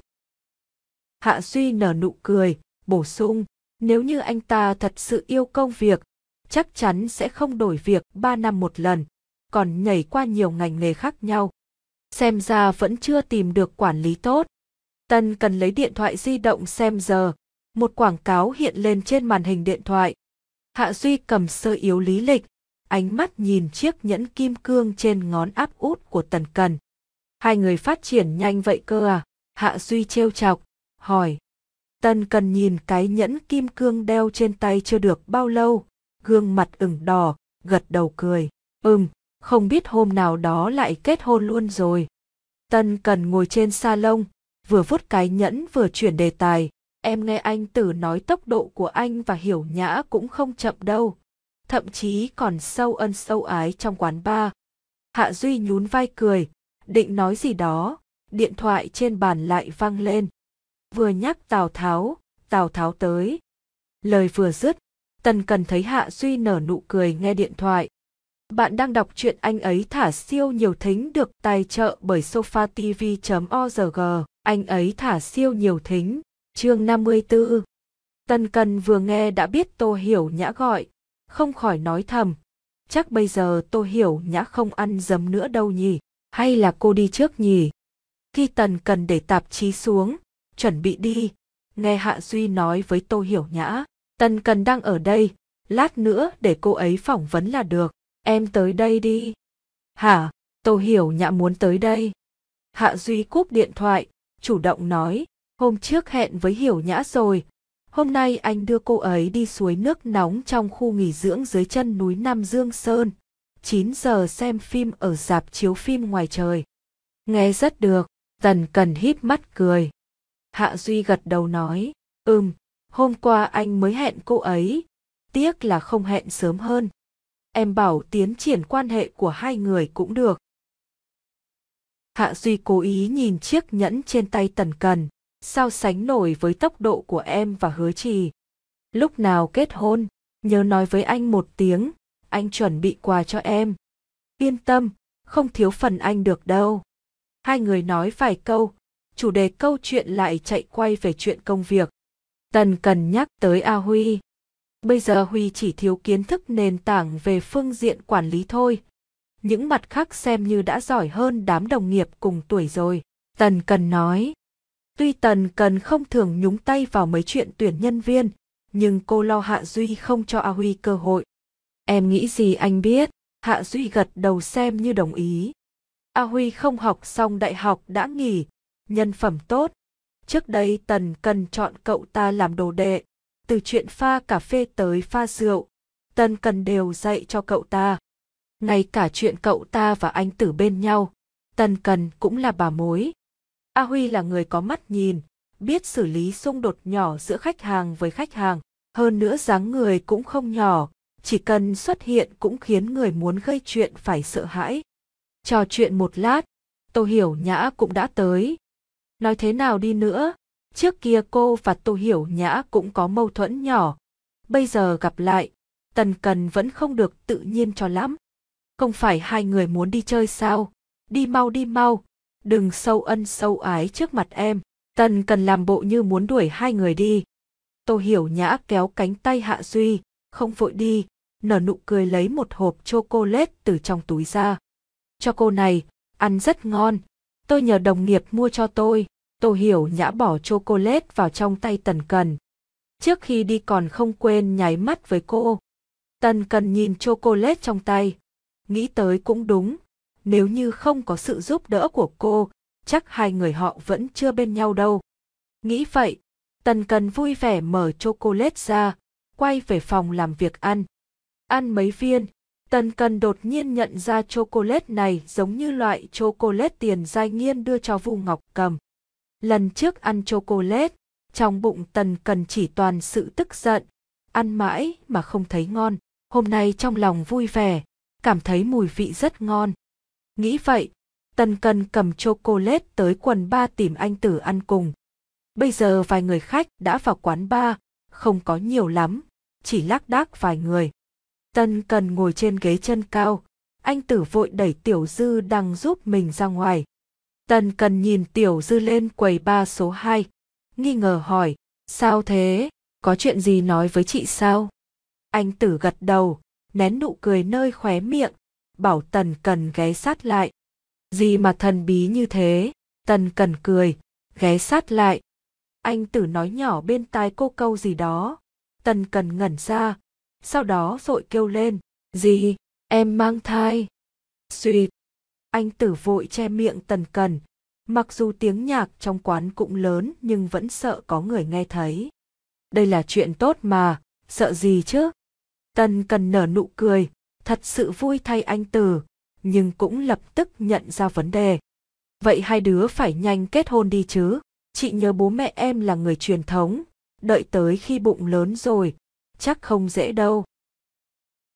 Hạ Duy nở nụ cười, bổ sung, nếu như anh ta thật sự yêu công việc, chắc chắn sẽ không đổi việc ba năm một lần, còn nhảy qua nhiều ngành nghề khác nhau. Xem ra vẫn chưa tìm được quản lý tốt. Tần Cần lấy điện thoại di động xem giờ, một quảng cáo hiện lên trên màn hình điện thoại. Hạ Duy cầm sơ yếu lý lịch, ánh mắt nhìn chiếc nhẫn kim cương trên ngón áp út của Tần Cần. Hai người phát triển nhanh vậy cơ à? Hạ Duy trêu chọc, hỏi. Tần Cần nhìn cái nhẫn kim cương đeo trên tay chưa được bao lâu, gương mặt ửng đỏ, gật đầu cười. Ừm, không biết hôm nào đó lại kết hôn luôn rồi. Tần Cần ngồi trên salon, vừa vuốt cái nhẫn vừa chuyển đề tài. Em nghe anh Tử nói tốc độ của anh và Hiểu Nhã cũng không chậm đâu. thậm chí còn sâu ân sâu ái trong quán bar. Hạ Duy nhún vai cười, định nói gì đó, điện thoại trên bàn lại vang lên. Vừa nhắc Tào Tháo, Tào Tháo tới. Lời vừa dứt, Tần Cần thấy Hạ Duy nở nụ cười nghe điện thoại. Bạn đang đọc truyện Anh ấy thả siêu nhiều thính được tài trợ bởi sofatv chấm org. Anh ấy thả siêu nhiều thính, chương năm mươi tư. Tần Cần vừa nghe đã biết Tô Hiểu Nhã gọi, không khỏi nói thầm. Chắc bây giờ Tô Hiểu Nhã không ăn dấm nữa đâu nhỉ, hay là cô đi trước nhỉ? Khi Tần Cần để tạp chí xuống, chuẩn bị đi, nghe Hạ Duy nói với Tô Hiểu Nhã. Tần Cần đang ở đây, lát nữa để cô ấy phỏng vấn là được, em tới đây đi. Hả, Tô Hiểu Nhã muốn tới đây. Hạ Duy cúp điện thoại, chủ động nói, hôm trước hẹn với Hiểu Nhã rồi. Hôm nay anh đưa cô ấy đi suối nước nóng trong khu nghỉ dưỡng dưới chân núi Nam Dương Sơn. chín giờ xem phim ở rạp chiếu phim ngoài trời. Nghe rất được, Tần Cần híp mắt cười. Hạ Duy gật đầu nói, ừm, hôm qua anh mới hẹn cô ấy, tiếc là không hẹn sớm hơn. Em bảo tiến triển quan hệ của hai người cũng được. Hạ Duy cố ý nhìn chiếc nhẫn trên tay Tần Cần, sao sánh nổi với tốc độ của em và Hứa Trì. Lúc nào kết hôn, nhớ nói với anh một tiếng, anh chuẩn bị quà cho em. Yên tâm, không thiếu phần anh được đâu. Hai người nói vài câu, chủ đề câu chuyện lại chạy quay về chuyện công việc. Tần Cần nhắc tới A Huy. Bây giờ Huy chỉ thiếu kiến thức nền tảng về phương diện quản lý thôi. Những mặt khác xem như đã giỏi hơn đám đồng nghiệp cùng tuổi rồi. Tần Cần nói. Tuy Tần Cần không thường nhúng tay vào mấy chuyện tuyển nhân viên, nhưng cô lo Hạ Duy không cho A Huy cơ hội. Em nghĩ gì anh biết, Hạ Duy gật đầu xem như đồng ý. A Huy không học xong đại học đã nghỉ, nhân phẩm tốt. Trước đây Tần Cần chọn cậu ta làm đồ đệ, từ chuyện pha cà phê tới pha rượu, Tần Cần đều dạy cho cậu ta. Ngay cả chuyện cậu ta và anh Tử bên nhau, Tần Cần cũng là bà mối. A Huy là người có mắt nhìn, biết xử lý xung đột nhỏ giữa khách hàng với khách hàng. Hơn nữa dáng người cũng không nhỏ, chỉ cần xuất hiện cũng khiến người muốn gây chuyện phải sợ hãi. Trò chuyện một lát, Tô Hiểu Nhã cũng đã tới. Nói thế nào đi nữa, trước kia cô và Tô Hiểu Nhã cũng có mâu thuẫn nhỏ. Bây giờ gặp lại, Tần Cần vẫn không được tự nhiên cho lắm. Không phải hai người muốn đi chơi sao? Đi mau đi mau, đừng sâu ân sâu ái trước mặt em. Tần Cần làm bộ như muốn đuổi hai người đi. Tô Hiểu Nhã kéo cánh tay Hạ Duy, không vội đi, nở nụ cười lấy một hộp chocolate từ trong túi ra. Cho cô này, ăn rất ngon, tôi nhờ đồng nghiệp mua cho tôi. Tô Hiểu Nhã bỏ chocolate vào trong tay Tần Cần. Trước khi đi còn không quên nháy mắt với cô. Tần Cần nhìn chocolate trong tay, nghĩ tới cũng đúng, nếu như không có sự giúp đỡ của cô, chắc hai người họ vẫn chưa bên nhau đâu. Nghĩ vậy, Tần Cần vui vẻ mở chocolate ra, quay về phòng làm việc ăn. Ăn mấy viên, Tần Cần đột nhiên nhận ra chocolate này giống như loại chocolate tiền Giai Nghiên đưa cho Vu Ngọc Cầm. Lần trước ăn chocolate, trong bụng Tần Cần chỉ toàn sự tức giận, ăn mãi mà không thấy ngon. Hôm nay trong lòng vui vẻ, cảm thấy mùi vị rất ngon. Nghĩ vậy, Tần Cần cầm chocolate tới quần bar tìm anh Tử ăn cùng. Bây giờ vài người khách đã vào quán bar, không có nhiều lắm, chỉ lác đác vài người. Tần Cần ngồi trên ghế chân cao, anh Tử vội đẩy Tiểu Dư đang giúp mình ra ngoài. Tần Cần nhìn Tiểu Dư lên quầy bar số hai, nghi ngờ hỏi, sao thế, có chuyện gì nói với chị sao? Anh Tử gật đầu, nén nụ cười nơi khóe miệng, bảo Tần Cần ghé sát lại. Gì mà thần bí như thế? Tần Cần cười, ghé sát lại. Anh Tử nói nhỏ bên tai cô câu gì đó. Tần Cần ngẩn ra, sau đó vội kêu lên, gì, em mang thai. Xuyệt. Anh Tử vội che miệng Tần Cần, mặc dù tiếng nhạc trong quán cũng lớn nhưng vẫn sợ có người nghe thấy. Đây là chuyện tốt mà, sợ gì chứ? Tần Cần nở nụ cười, thật sự vui thay anh Tử, nhưng cũng lập tức nhận ra vấn đề. Vậy hai đứa phải nhanh kết hôn đi chứ, chị nhớ bố mẹ em là người truyền thống, đợi tới khi bụng lớn rồi, chắc không dễ đâu.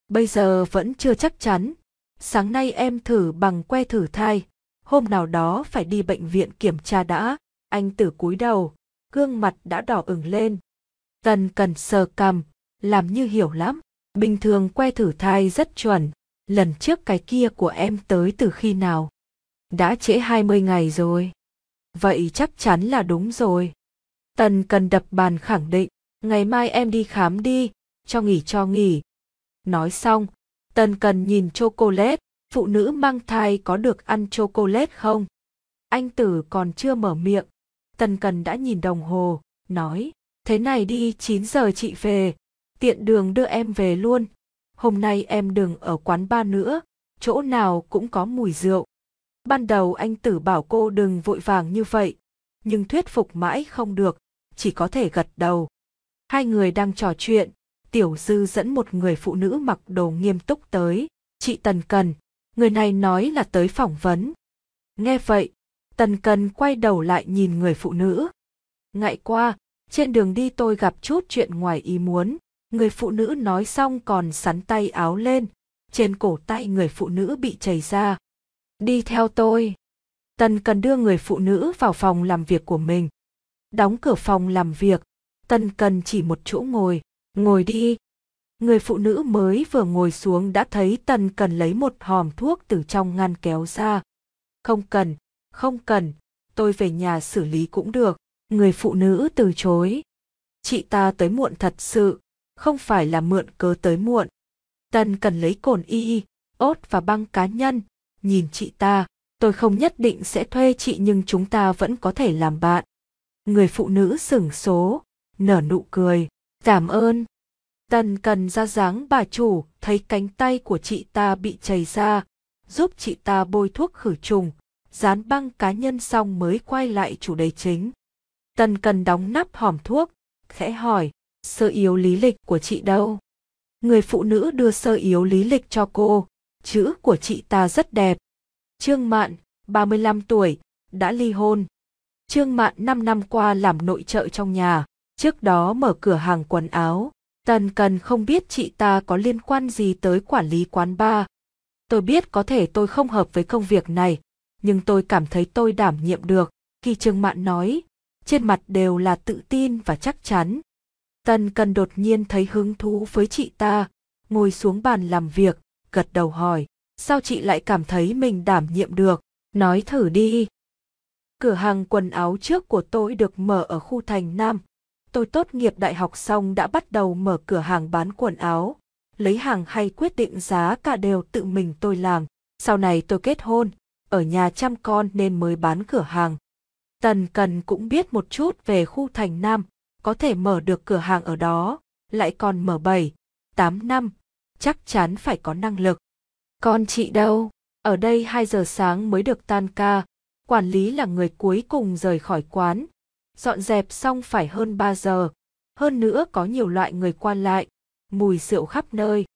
Bây giờ vẫn chưa chắc chắn. Sáng nay em thử bằng que thử thai. Hôm nào đó phải đi bệnh viện kiểm tra đã. Anh Tử cúi đầu, gương mặt đã đỏ ửng lên. Tần Cần sờ cằm, làm như hiểu lắm. Bình thường que thử thai rất chuẩn. Lần trước cái kia của em tới từ khi nào? Đã trễ hai mươi ngày rồi. Vậy chắc chắn là đúng rồi. Tần Cần đập bàn khẳng định, ngày mai em đi khám đi, cho nghỉ cho nghỉ. Nói xong, Tần Cần nhìn chocolate, phụ nữ mang thai có được ăn chocolate không? Anh Tử còn chưa mở miệng, Tần Cần đã nhìn đồng hồ, nói, thế này đi, chín giờ chị về, tiện đường đưa em về luôn. Hôm nay em đừng ở quán bar nữa, chỗ nào cũng có mùi rượu. Ban đầu anh Tử bảo cô đừng vội vàng như vậy, nhưng thuyết phục mãi không được, chỉ có thể gật đầu. Hai người đang trò chuyện, Tiểu Dư dẫn một người phụ nữ mặc đồ nghiêm túc tới. Chị Tần Cần, người này nói là tới phỏng vấn. Nghe vậy, Tần Cần quay đầu lại nhìn người phụ nữ. Ngại qua, trên đường đi tôi gặp chút chuyện ngoài ý muốn. Người phụ nữ nói xong còn sắn tay áo lên, trên cổ tay người phụ nữ bị chảy ra. Đi theo tôi. Tần Cần đưa người phụ nữ vào phòng làm việc của mình. Đóng cửa phòng làm việc, Tần Cần chỉ một chỗ ngồi, ngồi đi. Người phụ nữ mới vừa ngồi xuống đã thấy Tần Cần lấy một hòm thuốc từ trong ngăn kéo ra. Không cần, không cần, tôi về nhà xử lý cũng được. Người phụ nữ từ chối. Chị ta tới muộn thật sự, không phải là mượn cớ tới muộn. Tần Cần lấy cồn y, ốt và băng cá nhân, nhìn chị ta, tôi không nhất định sẽ thuê chị nhưng chúng ta vẫn có thể làm bạn. Người phụ nữ sửng số, nở nụ cười, cảm ơn. Tần Cần ra dáng bà chủ, thấy cánh tay của chị ta bị chảy ra, giúp chị ta bôi thuốc khử trùng, dán băng cá nhân xong mới quay lại chủ đề chính. Tần Cần đóng nắp hòm thuốc, khẽ hỏi, sơ yếu lý lịch của chị đâu? Người phụ nữ đưa sơ yếu lý lịch cho cô, chữ của chị ta rất đẹp. Trương Mạn, ba mươi lăm tuổi, đã ly hôn. Trương Mạn năm năm qua làm nội trợ trong nhà, trước đó mở cửa hàng quần áo. Tần Cần không biết chị ta có liên quan gì tới quản lý quán bar. Tôi biết có thể tôi không hợp với công việc này, nhưng tôi cảm thấy tôi đảm nhiệm được. Khi Trương Mạn nói, trên mặt đều là tự tin và chắc chắn. Tần Cần đột nhiên thấy hứng thú với chị ta, ngồi xuống bàn làm việc, gật đầu hỏi, sao chị lại cảm thấy mình đảm nhiệm được, nói thử đi. Cửa hàng quần áo trước của tôi được mở ở khu Thành Nam. Tôi tốt nghiệp đại học xong đã bắt đầu mở cửa hàng bán quần áo. Lấy hàng hay quyết định giá cả đều tự mình tôi làm. Sau này tôi kết hôn, ở nhà chăm con nên mới bán cửa hàng. Tần Cần cũng biết một chút về khu Thành Nam, có thể mở được cửa hàng ở đó, lại còn mở bảy, tám năm, chắc chắn phải có năng lực. Con chị đâu? Ở đây hai giờ sáng mới được tan ca, quản lý là người cuối cùng rời khỏi quán. Dọn dẹp xong phải hơn ba giờ, hơn nữa có nhiều loại người qua lại, mùi rượu khắp nơi.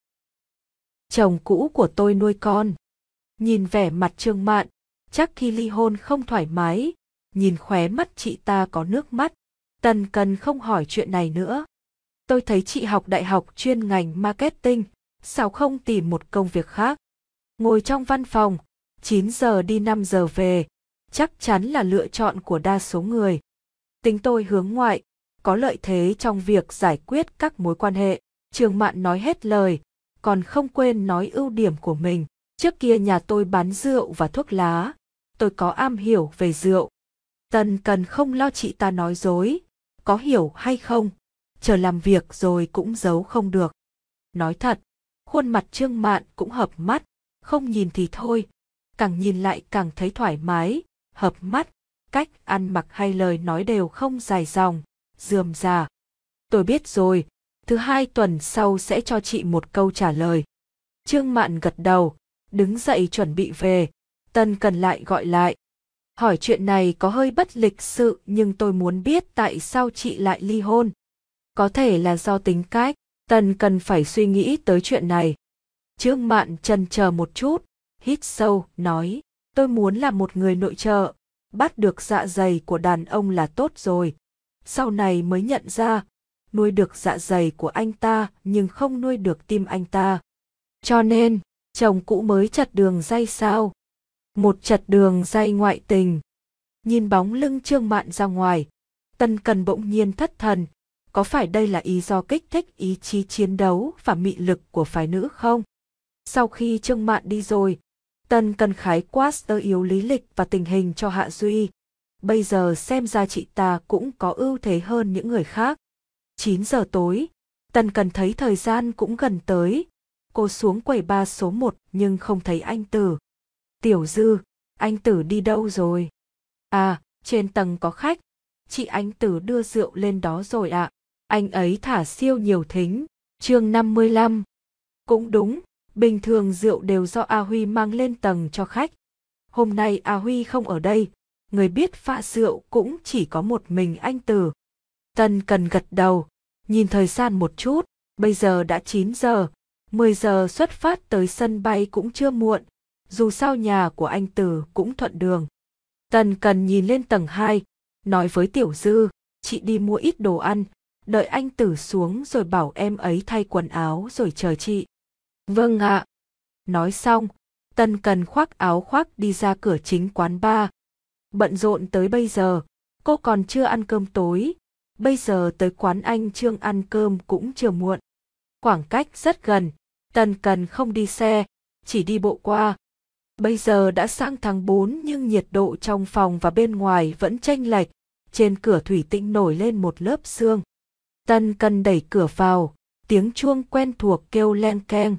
Chồng cũ của tôi nuôi con. Nhìn vẻ mặt Trương Mạn, chắc khi ly hôn không thoải mái, nhìn khóe mắt chị ta có nước mắt. Tần Cần không hỏi chuyện này nữa. Tôi thấy chị học đại học chuyên ngành marketing, sao không tìm một công việc khác? Ngồi trong văn phòng, chín giờ đi năm giờ về, chắc chắn là lựa chọn của đa số người. Tính tôi hướng ngoại, có lợi thế trong việc giải quyết các mối quan hệ. Trương Mạn nói hết lời, còn không quên nói ưu điểm của mình. Trước kia nhà tôi bán rượu và thuốc lá, tôi có am hiểu về rượu. Tần Cần không lo chị ta nói dối, có hiểu hay không, chờ làm việc rồi cũng giấu không được. Nói thật, khuôn mặt Trương Mạn cũng hợp mắt, không nhìn thì thôi, càng nhìn lại càng thấy thoải mái, hợp mắt, cách ăn mặc hay lời nói đều không dài dòng, rườm rà. Tôi biết rồi, thứ hai tuần sau sẽ cho chị một câu trả lời. Trương Mạn gật đầu, đứng dậy chuẩn bị về, Tần Cần lại gọi lại. Hỏi chuyện này có hơi bất lịch sự nhưng tôi muốn biết tại sao chị lại ly hôn. Có thể là do tính cách, Tần Cần phải suy nghĩ tới chuyện này. Trương Mạn chần chờ một chút, hít sâu, nói, tôi muốn là một người nội trợ, bắt được dạ dày của đàn ông là tốt rồi. Sau này mới nhận ra, nuôi được dạ dày của anh ta nhưng không nuôi được tim anh ta. Cho nên, chồng cũ mới chặt đường ray sao? Một chặt đường ray ngoại tình. Nhìn bóng lưng Trương Mạn ra ngoài, Tần Cần bỗng nhiên thất thần. Có phải đây là ý do kích thích ý chí chiến đấu và mị lực của phái nữ không? Sau khi Trương Mạn đi rồi, Tần Cần khái quát sơ yếu lý lịch và tình hình cho Hạ Duy. Bây giờ xem ra chị ta cũng có ưu thế hơn những người khác. chín giờ tối, Tần Cần thấy thời gian cũng gần tới. Cô xuống quầy bar số một nhưng không thấy anh Tử. Tiểu Dư, anh Tử đi đâu rồi? À, trên tầng có khách. Chị anh Tử đưa rượu lên đó rồi ạ. À. Anh ấy thả siêu nhiều thính. Chương năm mươi lăm. Cũng đúng, bình thường rượu đều do A Huy mang lên tầng cho khách. Hôm nay A Huy không ở đây, người biết pha rượu cũng chỉ có một mình anh Tử. Tần Cần gật đầu, nhìn thời gian một chút, bây giờ đã chín giờ, mười giờ xuất phát tới sân bay cũng chưa muộn, dù sao nhà của anh Tử cũng thuận đường. Tần Cần nhìn lên tầng hai, nói với Tiểu Dư, chị đi mua ít đồ ăn, đợi anh Tử xuống rồi bảo em ấy thay quần áo rồi chờ chị. Vâng ạ. Nói xong, Tần Cần khoác áo khoác đi ra cửa chính quán bar. Bận rộn tới bây giờ, cô còn chưa ăn cơm tối, bây giờ tới quán anh Trương ăn cơm cũng chưa muộn. Khoảng cách rất gần, Tần Cần không đi xe, chỉ đi bộ qua. Bây giờ đã sang tháng bốn nhưng nhiệt độ trong phòng và bên ngoài vẫn chênh lệch, trên cửa thủy tinh nổi lên một lớp sương. Tần Cần đẩy cửa vào, tiếng chuông quen thuộc kêu leng keng.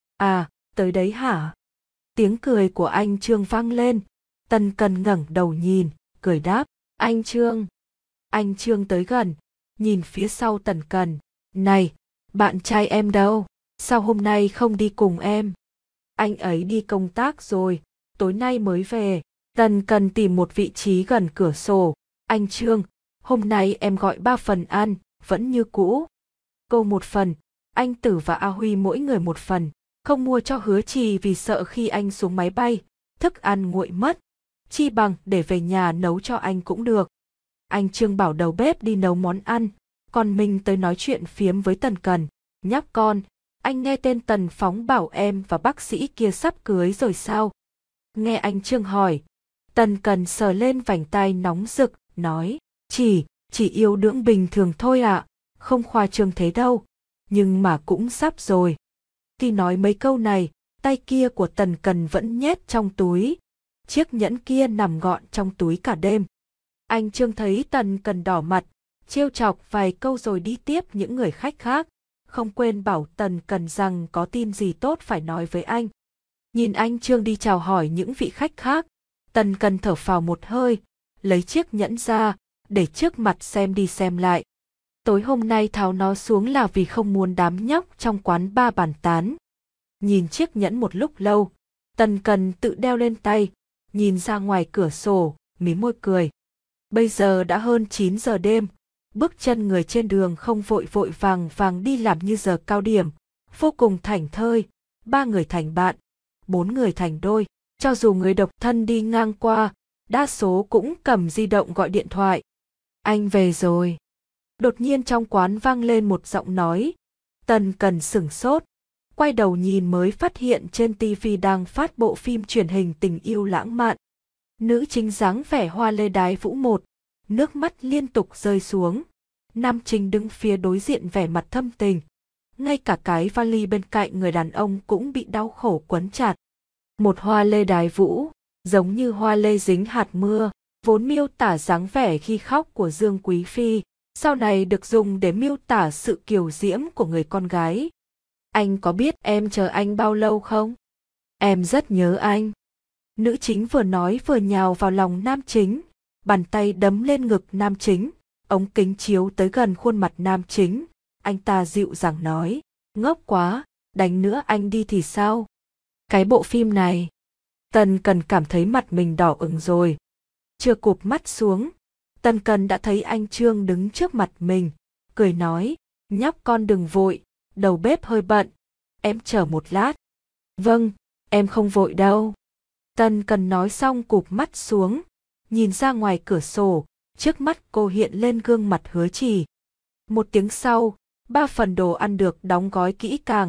À, tới đấy hả? Tiếng cười của anh Trương vang lên, Tần Cần ngẩng đầu nhìn, cười đáp, anh Trương. Anh Trương tới gần, nhìn phía sau Tần Cần, này, bạn trai em đâu, sao hôm nay không đi cùng em? Anh ấy đi công tác rồi, tối nay mới về. Tần Cần tìm một vị trí gần cửa sổ, anh Trương, hôm nay em gọi ba phần ăn, vẫn như cũ. Cô một phần, anh Tử và A Huy mỗi người một phần, không mua cho Hứa Trì vì sợ khi anh xuống máy bay, thức ăn nguội mất, chi bằng để về nhà nấu cho anh cũng được. Anh Trương bảo đầu bếp đi nấu món ăn, còn mình tới nói chuyện phiếm với Tần Cần. Nhóc con, anh nghe tên Tần Phóng bảo em và bác sĩ kia sắp cưới rồi sao? Nghe anh Trương hỏi, Tần Cần sờ lên vành tai nóng rực, nói, chỉ, chỉ yêu đương bình thường thôi ạ, à, không khoa trương thế đâu, nhưng mà cũng sắp rồi. Khi nói mấy câu này, tay kia của Tần Cần vẫn nhét trong túi, chiếc nhẫn kia nằm gọn trong túi cả đêm. Anh Trương thấy Tần Cần đỏ mặt, trêu chọc vài câu rồi đi tiếp những người khách khác, không quên bảo Tần Cần rằng có tin gì tốt phải nói với anh. Nhìn anh Trương đi chào hỏi những vị khách khác, Tần Cần thở phào một hơi, lấy chiếc nhẫn ra, để trước mặt xem đi xem lại. Tối hôm nay tháo nó xuống là vì không muốn đám nhóc trong quán bar bàn tán. Nhìn chiếc nhẫn một lúc lâu, Tần Cần tự đeo lên tay, nhìn ra ngoài cửa sổ, mím môi cười. Bây giờ đã hơn chín giờ đêm, bước chân người trên đường không vội vội vàng vàng đi làm như giờ cao điểm, vô cùng thảnh thơi, ba người thành bạn, bốn người thành đôi, cho dù người độc thân đi ngang qua, đa số cũng cầm di động gọi điện thoại. Anh về rồi. Đột nhiên trong quán vang lên một giọng nói, Tần Cần sửng sốt, quay đầu nhìn mới phát hiện trên tivi đang phát bộ phim truyền hình tình yêu lãng mạn. Nữ chính dáng vẻ hoa lê đái vũ một, nước mắt liên tục rơi xuống. Nam chính đứng phía đối diện vẻ mặt thâm tình. Ngay cả cái vali bên cạnh người đàn ông cũng bị đau khổ quấn chặt. Một hoa lê đái vũ, giống như hoa lê dính hạt mưa, vốn miêu tả dáng vẻ khi khóc của Dương Quý Phi, sau này được dùng để miêu tả sự kiều diễm của người con gái. Anh có biết em chờ anh bao lâu không? Em rất nhớ anh. Nữ chính vừa nói vừa nhào vào lòng nam chính, bàn tay đấm lên ngực nam chính, ống kính chiếu tới gần khuôn mặt nam chính. Anh ta dịu dàng nói, ngốc quá, đánh nữa anh đi thì sao? Cái bộ phim này, Tần Cần cảm thấy mặt mình đỏ ửng rồi. Chưa cụp mắt xuống, Tần Cần đã thấy anh Trương đứng trước mặt mình, cười nói, nhóc con đừng vội, đầu bếp hơi bận, em chờ một lát. Vâng, em không vội đâu. Tần Cần nói xong cụp mắt xuống, nhìn ra ngoài cửa sổ, trước mắt cô hiện lên gương mặt Hứa Trì. Một tiếng sau, ba phần đồ ăn được đóng gói kỹ càng,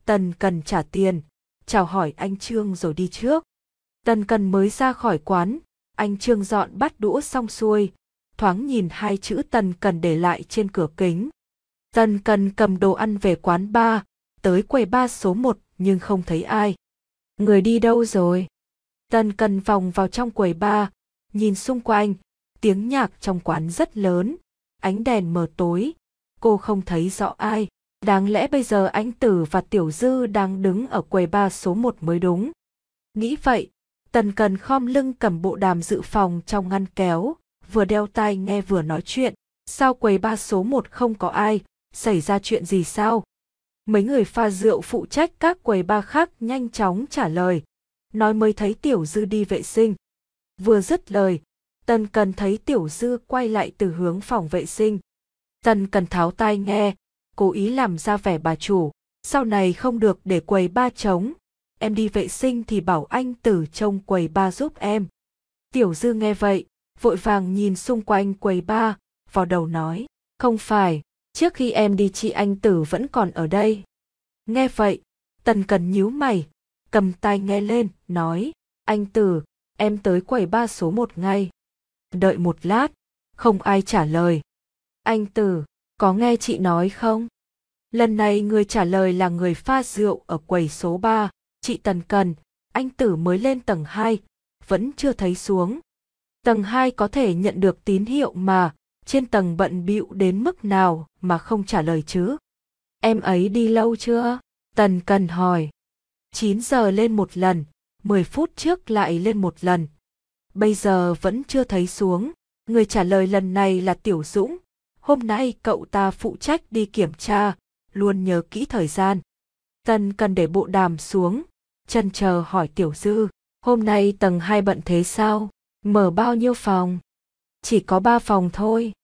Tần Cần trả tiền, chào hỏi anh Trương rồi đi trước. Tần Cần mới ra khỏi quán, anh Trương dọn bát đũa xong xuôi, thoáng nhìn hai chữ Tần Cần để lại trên cửa kính. Tần Cần cầm đồ ăn về quán bar, tới quầy bar số một nhưng không thấy ai. Người đi đâu rồi? Tần Cần vòng vào trong quầy bar, nhìn xung quanh, tiếng nhạc trong quán rất lớn, ánh đèn mờ tối, cô không thấy rõ ai. Đáng lẽ bây giờ anh Tử và Tiểu Dư đang đứng ở quầy bar số một mới đúng. Nghĩ vậy, Tần Cần khom lưng cầm bộ đàm dự phòng trong ngăn kéo, vừa đeo tai nghe vừa nói chuyện. Sao quầy bar số một không có ai? Xảy ra chuyện gì sao? Mấy người pha rượu phụ trách các quầy bar khác nhanh chóng trả lời, nói mới thấy Tiểu Dư đi vệ sinh. Vừa dứt lời, Tần Cần thấy Tiểu Dư quay lại từ hướng phòng vệ sinh. Tần Cần tháo tai nghe, cố ý làm ra vẻ bà chủ, sau này không được để quầy bar trống, em đi vệ sinh thì bảo anh Tử trông quầy bar giúp em. Tiểu Dư nghe vậy, vội vàng nhìn xung quanh quầy bar, vào đầu nói, không phải, trước khi em đi chị anh Tử vẫn còn ở đây. Nghe vậy, Tần Cần nhíu mày, cầm tai nghe lên, nói, anh Tử, em tới quầy bar số một ngay. Đợi một lát, không ai trả lời. Anh Tử, có nghe chị nói không? Lần này người trả lời là người pha rượu ở quầy số ba, chị Tần Cần, anh Tử mới lên tầng hai, vẫn chưa thấy xuống. Tầng hai có thể nhận được tín hiệu mà, trên tầng bận bịu đến mức nào mà không trả lời chứ? Em ấy đi lâu chưa? Tần Cần hỏi. chín giờ lên một lần, mười phút trước lại lên một lần. Bây giờ vẫn chưa thấy xuống. Người trả lời lần này là Tiểu Dũng. Hôm nay cậu ta phụ trách đi kiểm tra, luôn nhớ kỹ thời gian. Tần Cần để bộ đàm xuống, chần chờ hỏi Tiểu Dư, hôm nay tầng hai bận thế sao? Mở bao nhiêu phòng? Chỉ có ba phòng thôi.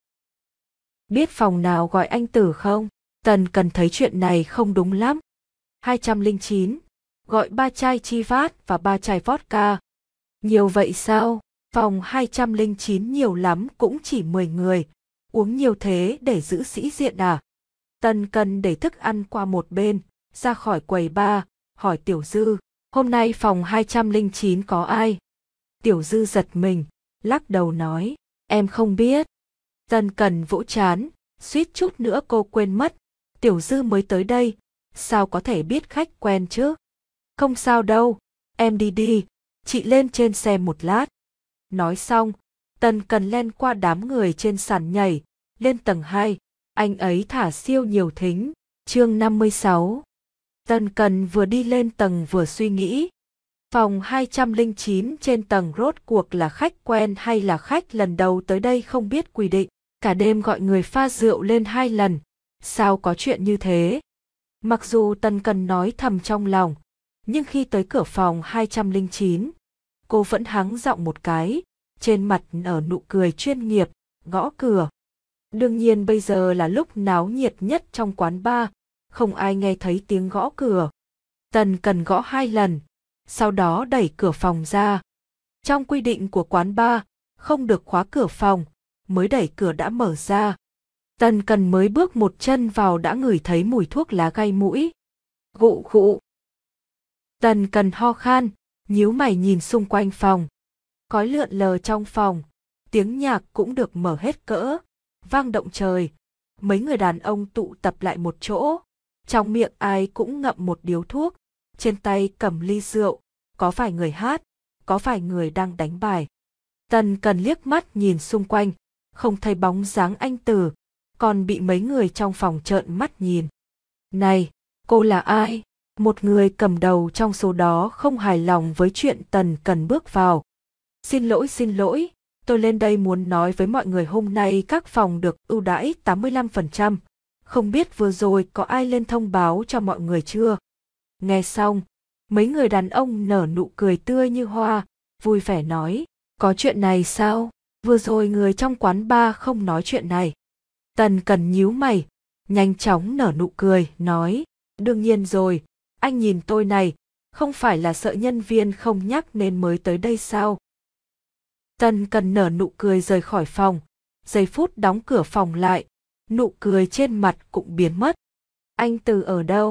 Biết phòng nào gọi anh Tử không? Tần Cần thấy chuyện này không đúng lắm. hai trăm lẻ chín, gọi ba chai Chivat và ba chai vodka. Nhiều vậy sao? Phòng hai trăm lẻ chín nhiều lắm cũng chỉ mười người. Uống nhiều thế để giữ sĩ diện à? Tần Cần để thức ăn qua một bên, ra khỏi quầy bar, hỏi Tiểu Dư, hôm nay phòng hai trăm lẻ chín có ai? Tiểu Dư giật mình, lắc đầu nói, em không biết. Tần Cần vỗ trán, suýt chút nữa cô quên mất, Tiểu Dư mới tới đây, sao có thể biết khách quen chứ? Không sao đâu, em đi đi, chị lên trên xe một lát. Nói xong, Tần Cần len qua đám người trên sàn nhảy, lên tầng hai, anh ấy thả siêu nhiều thính. Chương năm mươi sáu. Tần Cần vừa đi lên tầng vừa suy nghĩ. Phòng hai trăm lẻ chín trên tầng rốt cuộc là khách quen hay là khách lần đầu tới đây không biết quy định. Cả đêm gọi người pha rượu lên hai lần. Sao có chuyện như thế? Mặc dù Tần Cần nói thầm trong lòng, nhưng khi tới cửa phòng hai trăm lẻ chín, cô vẫn hắng giọng một cái, trên mặt nở nụ cười chuyên nghiệp, gõ cửa. Đương nhiên bây giờ là lúc náo nhiệt nhất trong quán bar, không ai nghe thấy tiếng gõ cửa. Tần Cần gõ hai lần, sau đó đẩy cửa phòng ra. Trong quy định của quán bar, không được khóa cửa phòng, mới đẩy cửa đã mở ra. Tần Cần mới bước một chân vào đã ngửi thấy mùi thuốc lá gai mũi. Gụ gụ. Tần Cần ho khan, nhíu mày nhìn xung quanh phòng. Khói lượn lờ trong phòng, tiếng nhạc cũng được mở hết cỡ, vang động trời. Mấy người đàn ông tụ tập lại một chỗ, trong miệng ai cũng ngậm một điếu thuốc, trên tay cầm ly rượu, có vài người hát, có vài người đang đánh bài. Tần Cần liếc mắt nhìn xung quanh, không thấy bóng dáng anh Tử, còn bị mấy người trong phòng trợn mắt nhìn. Này, cô là ai? Một người cầm đầu trong số đó không hài lòng với chuyện Tần Cần bước vào. Xin lỗi xin lỗi, tôi lên đây muốn nói với mọi người hôm nay các phòng được ưu đãi tám mươi lăm phần trăm. Không biết vừa rồi có ai lên thông báo cho mọi người chưa? Nghe xong, mấy người đàn ông nở nụ cười tươi như hoa, vui vẻ nói, có chuyện này sao? Vừa rồi người trong quán bar không nói chuyện này. Tần Cần nhíu mày, nhanh chóng nở nụ cười, nói, đương nhiên rồi, anh nhìn tôi này, không phải là sợ nhân viên không nhắc nên mới tới đây sao? Tần Cần nở nụ cười rời khỏi phòng, giây phút đóng cửa phòng lại, nụ cười trên mặt cũng biến mất. Anh Từ ở đâu?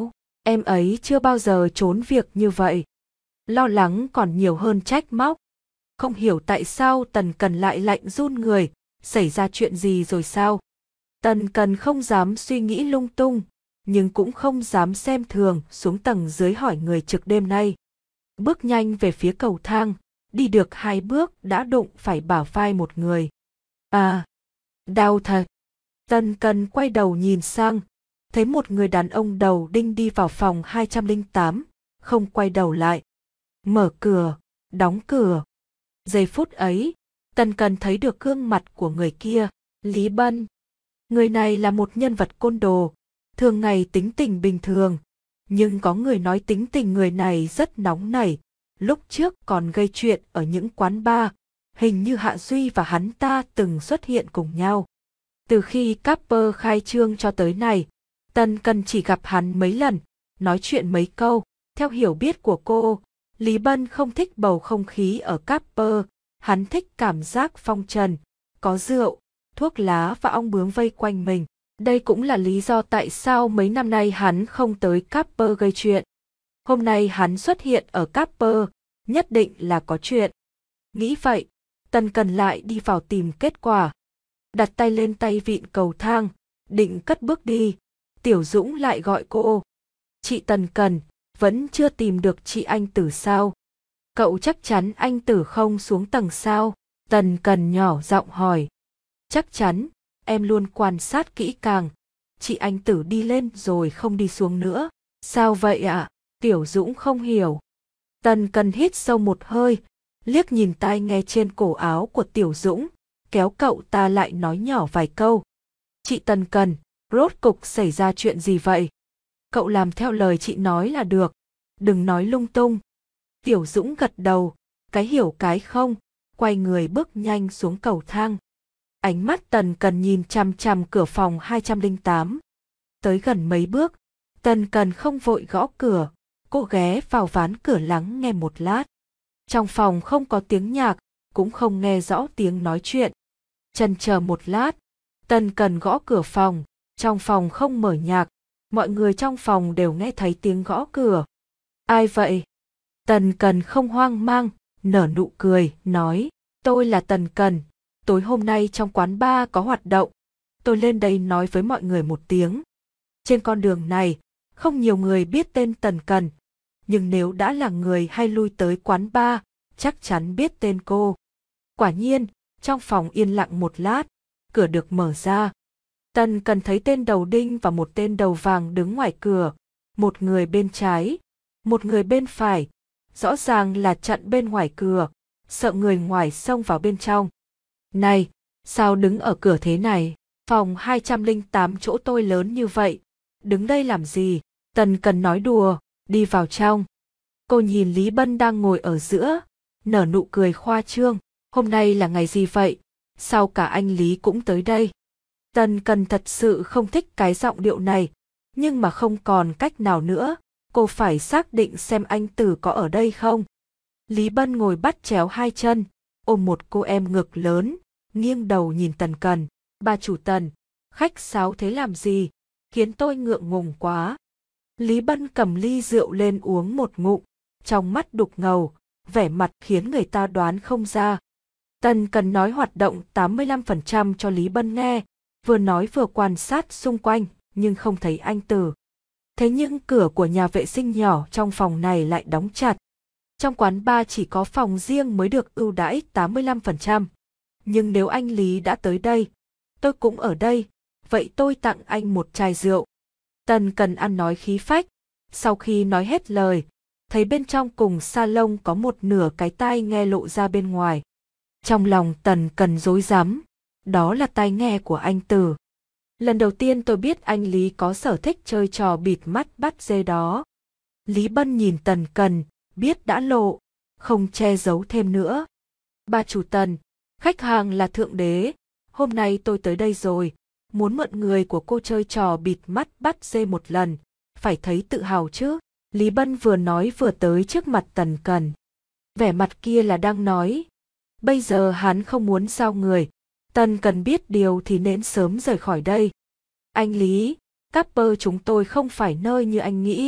Em ấy chưa bao giờ trốn việc như vậy. Lo lắng còn nhiều hơn trách móc. Không hiểu tại sao Tần Cần lại lạnh run người, xảy ra chuyện gì rồi sao? Tần Cần không dám suy nghĩ lung tung, nhưng cũng không dám xem thường, xuống tầng dưới hỏi người trực đêm nay. Bước nhanh về phía cầu thang, đi được hai bước đã đụng phải bả vai một người. À, đau thật. Tần Cần quay đầu nhìn sang, thấy một người đàn ông đầu đinh đi vào phòng hai trăm lẻ tám, không quay đầu lại. Mở cửa, đóng cửa. Giây phút ấy, Tần Cần thấy được gương mặt của người kia, Lý Bân. Người này là một nhân vật côn đồ, thường ngày tính tình bình thường, nhưng có người nói tính tình người này rất nóng nảy, lúc trước còn gây chuyện ở những quán bar, hình như Hạ Duy và hắn ta từng xuất hiện cùng nhau. Từ khi Capper khai trương cho tới nay, Tần Cần chỉ gặp hắn mấy lần, nói chuyện mấy câu. Theo hiểu biết của cô, Lý Bân không thích bầu không khí ở Capper, hắn thích cảm giác phong trần, có rượu, thuốc lá và ong bướm vây quanh mình. Đây cũng là lý do tại sao mấy năm nay hắn không tới Capper gây chuyện. Hôm nay hắn xuất hiện ở Capper, nhất định là có chuyện. Nghĩ vậy, Tần Cần lại đi vào tìm kết quả. Đặt tay lên tay vịn cầu thang, định cất bước đi, Tiểu Dũng lại gọi cô. Chị Tần Cần, vẫn chưa tìm được chị Anh Tử sao? Cậu chắc chắn anh Tử không xuống tầng sao? Tần Cần nhỏ giọng hỏi. Chắc chắn, em luôn quan sát kỹ càng. Chị Anh Tử đi lên rồi không đi xuống nữa. Sao vậy ạ? À? Tiểu Dũng không hiểu. Tần Cần hít sâu một hơi, liếc nhìn tai nghe trên cổ áo của Tiểu Dũng, kéo cậu ta lại nói nhỏ vài câu. Chị Tần Cần, rốt cục xảy ra chuyện gì vậy? Cậu làm theo lời chị nói là được, đừng nói lung tung. Tiểu Dũng gật đầu, cái hiểu cái không, quay người bước nhanh xuống cầu thang. Ánh mắt Tần Cần nhìn chằm chằm cửa phòng hai trăm lẻ tám. Tới gần mấy bước, Tần Cần không vội gõ cửa, cô ghé vào ván cửa lắng nghe một lát. Trong phòng không có tiếng nhạc, cũng không nghe rõ tiếng nói chuyện. Chần chờ một lát, Tần Cần gõ cửa phòng, trong phòng không mở nhạc, mọi người trong phòng đều nghe thấy tiếng gõ cửa. Ai vậy? Tần Cần không hoang mang, nở nụ cười, nói, tôi là Tần Cần, tối hôm nay trong quán bar có hoạt động, tôi lên đây nói với mọi người một tiếng. Trên con đường này, không nhiều người biết tên Tần Cần, nhưng nếu đã là người hay lui tới quán bar, chắc chắn biết tên cô. Quả nhiên, trong phòng yên lặng một lát, cửa được mở ra. Tần Cần thấy tên đầu đinh và một tên đầu vàng đứng ngoài cửa, một người bên trái, một người bên phải, rõ ràng là chặn bên ngoài cửa, sợ người ngoài xông vào bên trong. Này, sao đứng ở cửa thế này? Phòng hai trăm lẻ tám chỗ tôi lớn như vậy, đứng đây làm gì? Tần Cần nói đùa, đi vào trong. Cô nhìn Lý Bân đang ngồi ở giữa, nở nụ cười khoa trương. Hôm nay là ngày gì vậy? Sao cả anh Lý cũng tới đây? Tần Cần thật sự không thích cái giọng điệu này, nhưng mà không còn cách nào nữa, cô phải xác định xem anh Tử có ở đây không. Lý Bân ngồi bắt chéo hai chân, ôm một cô em ngực lớn, nghiêng đầu nhìn Tần Cần. Bà chủ Tần, khách sáo thế làm gì? Khiến tôi ngượng ngùng quá. Lý Bân cầm ly rượu lên uống một ngụm, trong mắt đục ngầu, vẻ mặt khiến người ta đoán không ra. Tần Cần nói hoạt động tám mươi lăm phần trăm cho Lý Bân nghe, vừa nói vừa quan sát xung quanh, nhưng không thấy anh Tử. Thế nhưng cửa của nhà vệ sinh nhỏ trong phòng này lại đóng chặt. Trong quán bar chỉ có phòng riêng mới được ưu đãi tám mươi lăm phần trăm. Nhưng nếu anh Lý đã tới đây, tôi cũng ở đây, vậy tôi tặng anh một chai rượu. Tần Cần ăn nói khí phách, sau khi nói hết lời, thấy bên trong cùng salon có một nửa cái tai nghe lộ ra bên ngoài. Trong lòng Tần Cần rối rắm, đó là tai nghe của anh Tử. Lần đầu tiên tôi biết anh Lý có sở thích chơi trò bịt mắt bắt dê đó. Lý Bân nhìn Tần Cần, biết đã lộ, không che giấu thêm nữa. Bà chủ Tần, khách hàng là thượng đế, hôm nay tôi tới đây rồi, muốn mượn người của cô chơi trò bịt mắt bắt dê một lần, phải thấy tự hào chứ. Lý Bân vừa nói vừa tới trước mặt Tần Cần. Vẻ mặt kia là đang nói, bây giờ hắn không muốn giao người, Tần Cần biết điều thì nên sớm rời khỏi đây. Anh Lý, Capper chúng tôi không phải nơi như anh nghĩ,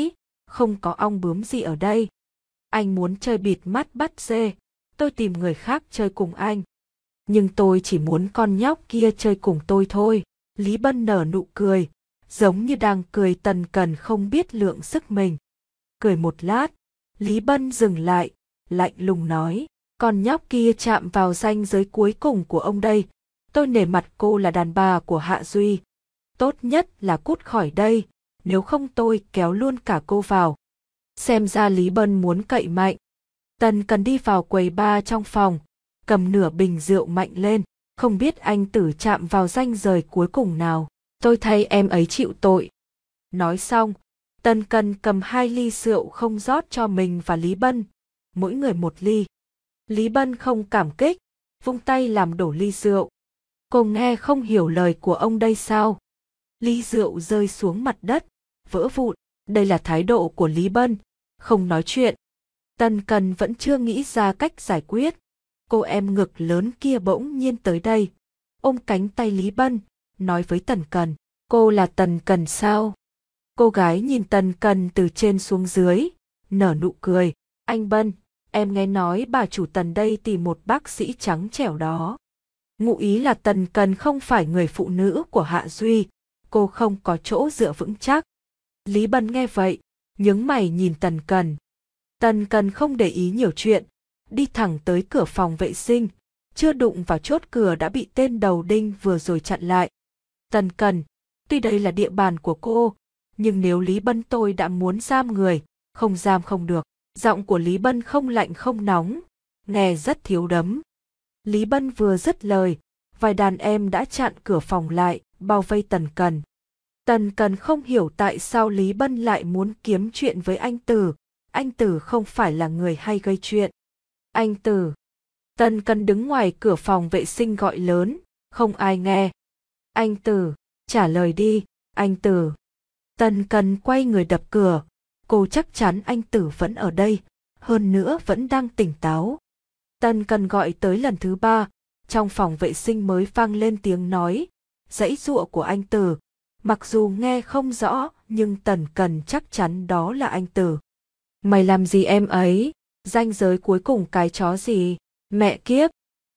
không có ong bướm gì ở đây. Anh muốn chơi bịt mắt bắt dê, tôi tìm người khác chơi cùng anh. Nhưng tôi chỉ muốn con nhóc kia chơi cùng tôi thôi. Lý Bân nở nụ cười, giống như đang cười Tần Cần không biết lượng sức mình. Cười một lát, Lý Bân dừng lại, lạnh lùng nói, con nhóc kia chạm vào ranh giới cuối cùng của ông đây. Tôi nể mặt cô là đàn bà của Hạ Duy. Tốt nhất là cút khỏi đây, nếu không tôi kéo luôn cả cô vào. Xem ra Lý Bân muốn cậy mạnh. Tần Cần đi vào quầy bar trong phòng, cầm nửa bình rượu mạnh lên, không biết anh Tử chạm vào ranh giới cuối cùng nào. Tôi thay em ấy chịu tội. Nói xong, Tần Cần cầm hai ly rượu không rót cho mình và Lý Bân, mỗi người một ly. Lý Bân không cảm kích, vung tay làm đổ ly rượu. Cô nghe không hiểu lời của ông đây sao? Ly rượu rơi xuống mặt đất, vỡ vụn. Đây là thái độ của Lý Bân, không nói chuyện. Tần Cần vẫn chưa nghĩ ra cách giải quyết. Cô em ngực lớn kia bỗng nhiên tới đây, ôm cánh tay Lý Bân, nói với Tần Cần, cô là Tần Cần sao? Cô gái nhìn Tần Cần từ trên xuống dưới, nở nụ cười, anh Bân, em nghe nói bà chủ Tần đây tìm một bác sĩ trắng trẻo đó. Ngụ ý là Tần Cần không phải người phụ nữ của Hạ Duy, cô không có chỗ dựa vững chắc. Lý Bân nghe vậy, nhướng mày nhìn Tần Cần. Tần Cần không để ý nhiều chuyện, đi thẳng tới cửa phòng vệ sinh, chưa đụng vào chốt cửa đã bị tên đầu đinh vừa rồi chặn lại. Tần Cần, tuy đây là địa bàn của cô, nhưng nếu Lý Bân tôi đã muốn giam người, không giam không được. Giọng của Lý Bân không lạnh không nóng, nghe rất thiếu đấm. Lý Bân vừa dứt lời, vài đàn em đã chặn cửa phòng lại, bao vây Tần Cần. Tần Cần không hiểu tại sao Lý Bân lại muốn kiếm chuyện với anh Tử. Anh Tử không phải là người hay gây chuyện. Anh Tử. Tần Cần đứng ngoài cửa phòng vệ sinh gọi lớn, không ai nghe. Anh Tử, trả lời đi, anh Tử. Tần Cần quay người đập cửa, cô chắc chắn anh Tử vẫn ở đây, hơn nữa vẫn đang tỉnh táo. Tần Cần gọi tới lần thứ ba, trong phòng vệ sinh mới vang lên tiếng nói, giãy giụa của anh Tử. Mặc dù nghe không rõ, nhưng Tần Cần chắc chắn đó là anh Tử. Mày làm gì em ấy? Ranh giới cuối cùng cái chó gì? Mẹ kiếp!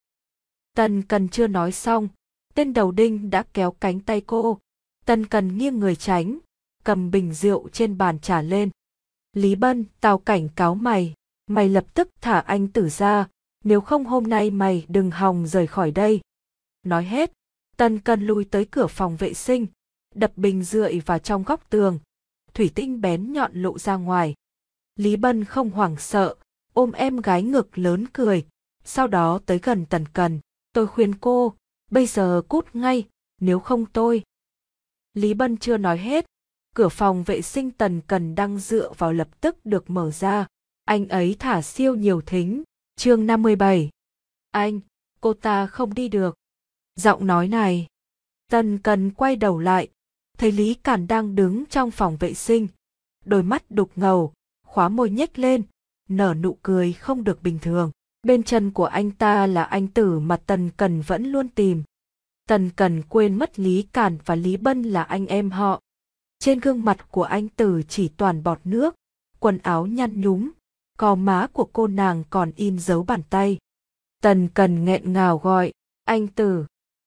Tần Cần chưa nói xong, tên đầu đinh đã kéo cánh tay cô. Tần Cần nghiêng người tránh, cầm bình rượu trên bàn trả lên. Lý Bân, tao cảnh cáo mày, mày lập tức thả anh Tử ra, nếu không hôm nay mày đừng hòng rời khỏi đây. Nói hết, Tần Cần lùi tới cửa phòng vệ sinh, đập bình rượu vào trong góc tường, thủy tinh bén nhọn lộ ra ngoài. Lý Bân không hoảng sợ, ôm em gái ngực lớn cười, sau đó tới gần Tần Cần, tôi khuyên cô, bây giờ cút ngay, nếu không tôi. Lý Bân chưa nói hết, cửa phòng vệ sinh Tần Cần đang dựa vào lập tức được mở ra, anh ấy thả siêu nhiều thính, chương năm mươi bảy. Anh, cô ta không đi được. Giọng nói này. Tần Cần quay đầu lại, thấy Lý Càn đang đứng trong phòng vệ sinh, đôi mắt đục ngầu, khóa môi nhếch lên, nở nụ cười không được bình thường. Bên chân của anh ta là anh Tử mà Tần Cần vẫn luôn tìm. Tần Cần quên mất Lý Càn và Lý Bân là anh em họ. Trên gương mặt của anh Tử chỉ toàn bọt nước, quần áo nhăn nhúm, gò má của cô nàng còn in dấu bàn tay. Tần Cần nghẹn ngào gọi, anh Tử.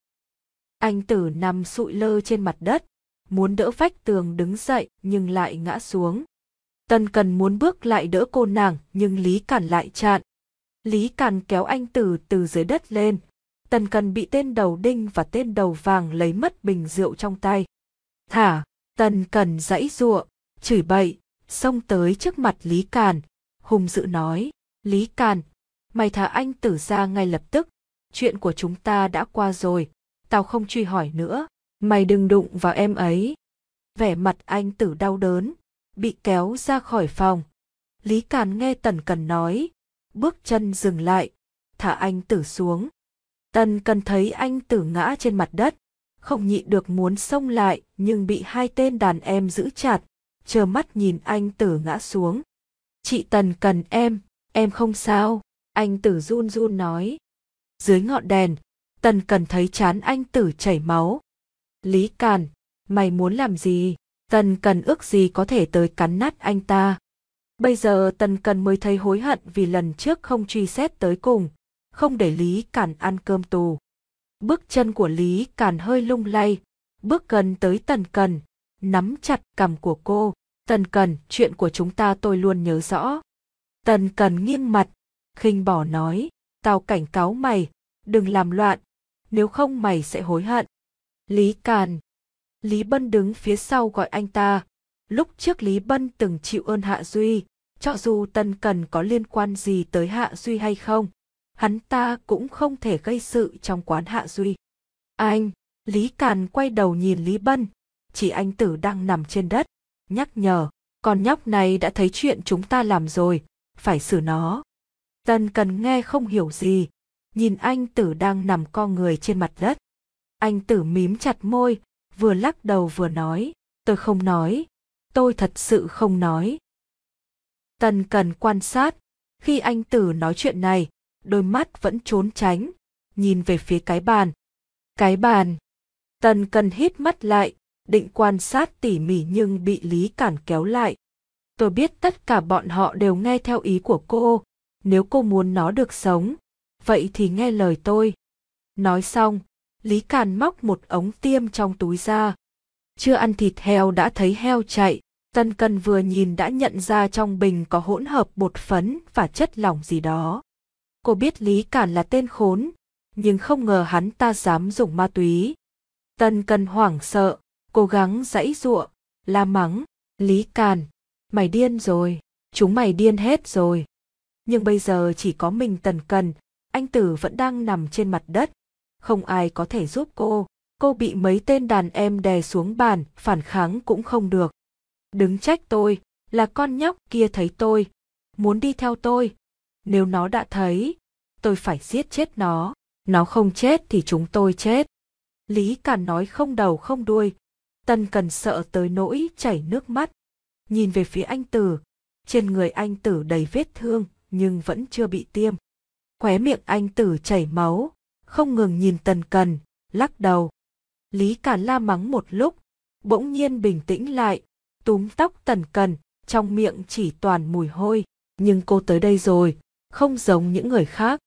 Anh Tử nằm sụi lơ trên mặt đất, muốn đỡ vách tường đứng dậy nhưng lại ngã xuống. Tần Cần muốn bước lại đỡ cô nàng nhưng Lý Càn lại chặn. Lý Càn kéo anh Tử từ dưới đất lên. Tần Cần bị tên đầu đinh và tên đầu vàng lấy mất bình rượu trong tay. Thả, Tần Cần giãy giụa, chửi bậy, xông tới trước mặt Lý Càn, hung dữ nói, Lý Càn, mày thả anh Tử ra ngay lập tức, chuyện của chúng ta đã qua rồi, tao không truy hỏi nữa, mày đừng đụng vào em ấy. Vẻ mặt anh Tử đau đớn, bị kéo ra khỏi phòng. Lý Càn nghe Tần Cần nói, bước chân dừng lại, thả anh Tử xuống. Tần Cần thấy anh Tử ngã trên mặt đất, không nhịn được muốn xông lại nhưng bị hai tên đàn em giữ chặt, trơ mắt nhìn anh Tử ngã xuống. Chị Tần Cần em, em không sao, anh Tử run run nói. Dưới ngọn đèn, Tần Cần thấy trán anh Tử chảy máu. Lý Càn, mày muốn làm gì? Tần Cần ước gì có thể tới cắn nát anh ta. Bây giờ Tần Cần mới thấy hối hận vì lần trước không truy xét tới cùng, không để Lý Càn ăn cơm tù. Bước chân của Lý Càn hơi lung lay, bước gần tới Tần Cần, nắm chặt cằm của cô. Tần Cần, chuyện của chúng ta tôi luôn nhớ rõ. Tần Cần nghiêng mặt, khinh bỉ nói, tao cảnh cáo mày, đừng làm loạn, nếu không mày sẽ hối hận. Lý Càn. Lý Bân đứng phía sau gọi anh ta. Lúc trước Lý Bân từng chịu ơn Hạ Duy, cho dù Tần Cần có liên quan gì tới Hạ Duy hay không, hắn ta cũng không thể gây sự trong quán Hạ Duy. Anh, Lý Càn quay đầu nhìn Lý Bân, chỉ anh Tử đang nằm trên đất, nhắc nhở, con nhóc này đã thấy chuyện chúng ta làm rồi, phải xử nó. Tần Cần nghe không hiểu gì, nhìn anh Tử đang nằm co người trên mặt đất. Anh Tử mím chặt môi, vừa lắc đầu vừa nói, tôi không nói, tôi thật sự không nói. Tần Cần quan sát, khi anh Tử nói chuyện này, đôi mắt vẫn trốn tránh, nhìn về phía cái bàn. Cái bàn. Tần Cần hít mắt lại, định quan sát tỉ mỉ nhưng bị Lý Càn kéo lại. Tôi biết tất cả bọn họ đều nghe theo ý của cô, nếu cô muốn nó được sống, vậy thì nghe lời tôi. Nói xong, Lý Càn móc một ống tiêm trong túi ra. Chưa ăn thịt heo đã thấy heo chạy, Tần Cần vừa nhìn đã nhận ra trong bình có hỗn hợp bột phấn và chất lỏng gì đó. Cô biết Lý Càn là tên khốn, nhưng không ngờ hắn ta dám dùng ma túy. Tần Cần hoảng sợ, cố gắng giãy giụa, la mắng, Lý Càn, mày điên rồi, chúng mày điên hết rồi. Nhưng bây giờ chỉ có mình Tần Cần, anh Tử vẫn đang nằm trên mặt đất, không ai có thể giúp cô, cô bị mấy tên đàn em đè xuống bàn, phản kháng cũng không được. Đừng trách tôi, là con nhóc kia thấy tôi, muốn đi theo tôi, nếu nó đã thấy, tôi phải giết chết nó, nó không chết thì chúng tôi chết. Lý Càn nói không đầu không đuôi, Tần Cần sợ tới nỗi chảy nước mắt, nhìn về phía anh Tử, trên người anh Tử đầy vết thương nhưng vẫn chưa bị tiêm. Khóe miệng anh Tử chảy máu, không ngừng nhìn Tần Cần, lắc đầu. Lý Càn la mắng một lúc, bỗng nhiên bình tĩnh lại, túm tóc Tần Cần, trong miệng chỉ toàn mùi hôi, nhưng cô tới đây rồi, không giống những người khác.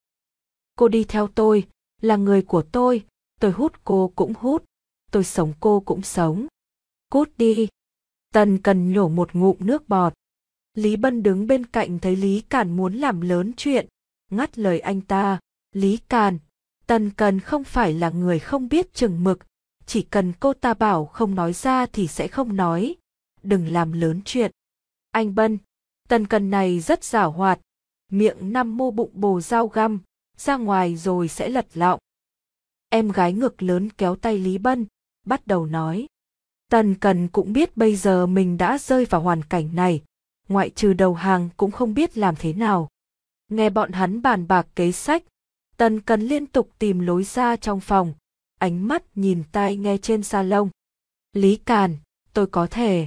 Cô đi theo tôi, là người của tôi, tôi hút cô cũng hút, tôi sống cô cũng sống. Cút đi. Tần Cần nhổ một ngụm nước bọt. Lý Bân đứng bên cạnh thấy Lý Càn muốn làm lớn chuyện, ngắt lời anh ta, Lý Càn, Tần Cần không phải là người không biết chừng mực, chỉ cần cô ta bảo không nói ra thì sẽ không nói, đừng làm lớn chuyện. Anh Bân, Tần Cần này rất giảo hoạt, miệng năm mô bụng bồ dao găm, ra ngoài rồi sẽ lật lọng. Em gái ngực lớn kéo tay Lý Bân, bắt đầu nói. Tần Cần cũng biết bây giờ mình đã rơi vào hoàn cảnh này, ngoại trừ đầu hàng cũng không biết làm thế nào. Nghe bọn hắn bàn bạc kế sách, Tần Cần liên tục tìm lối ra trong phòng, ánh mắt nhìn tai nghe trên salon. Lý Càn, tôi có thể.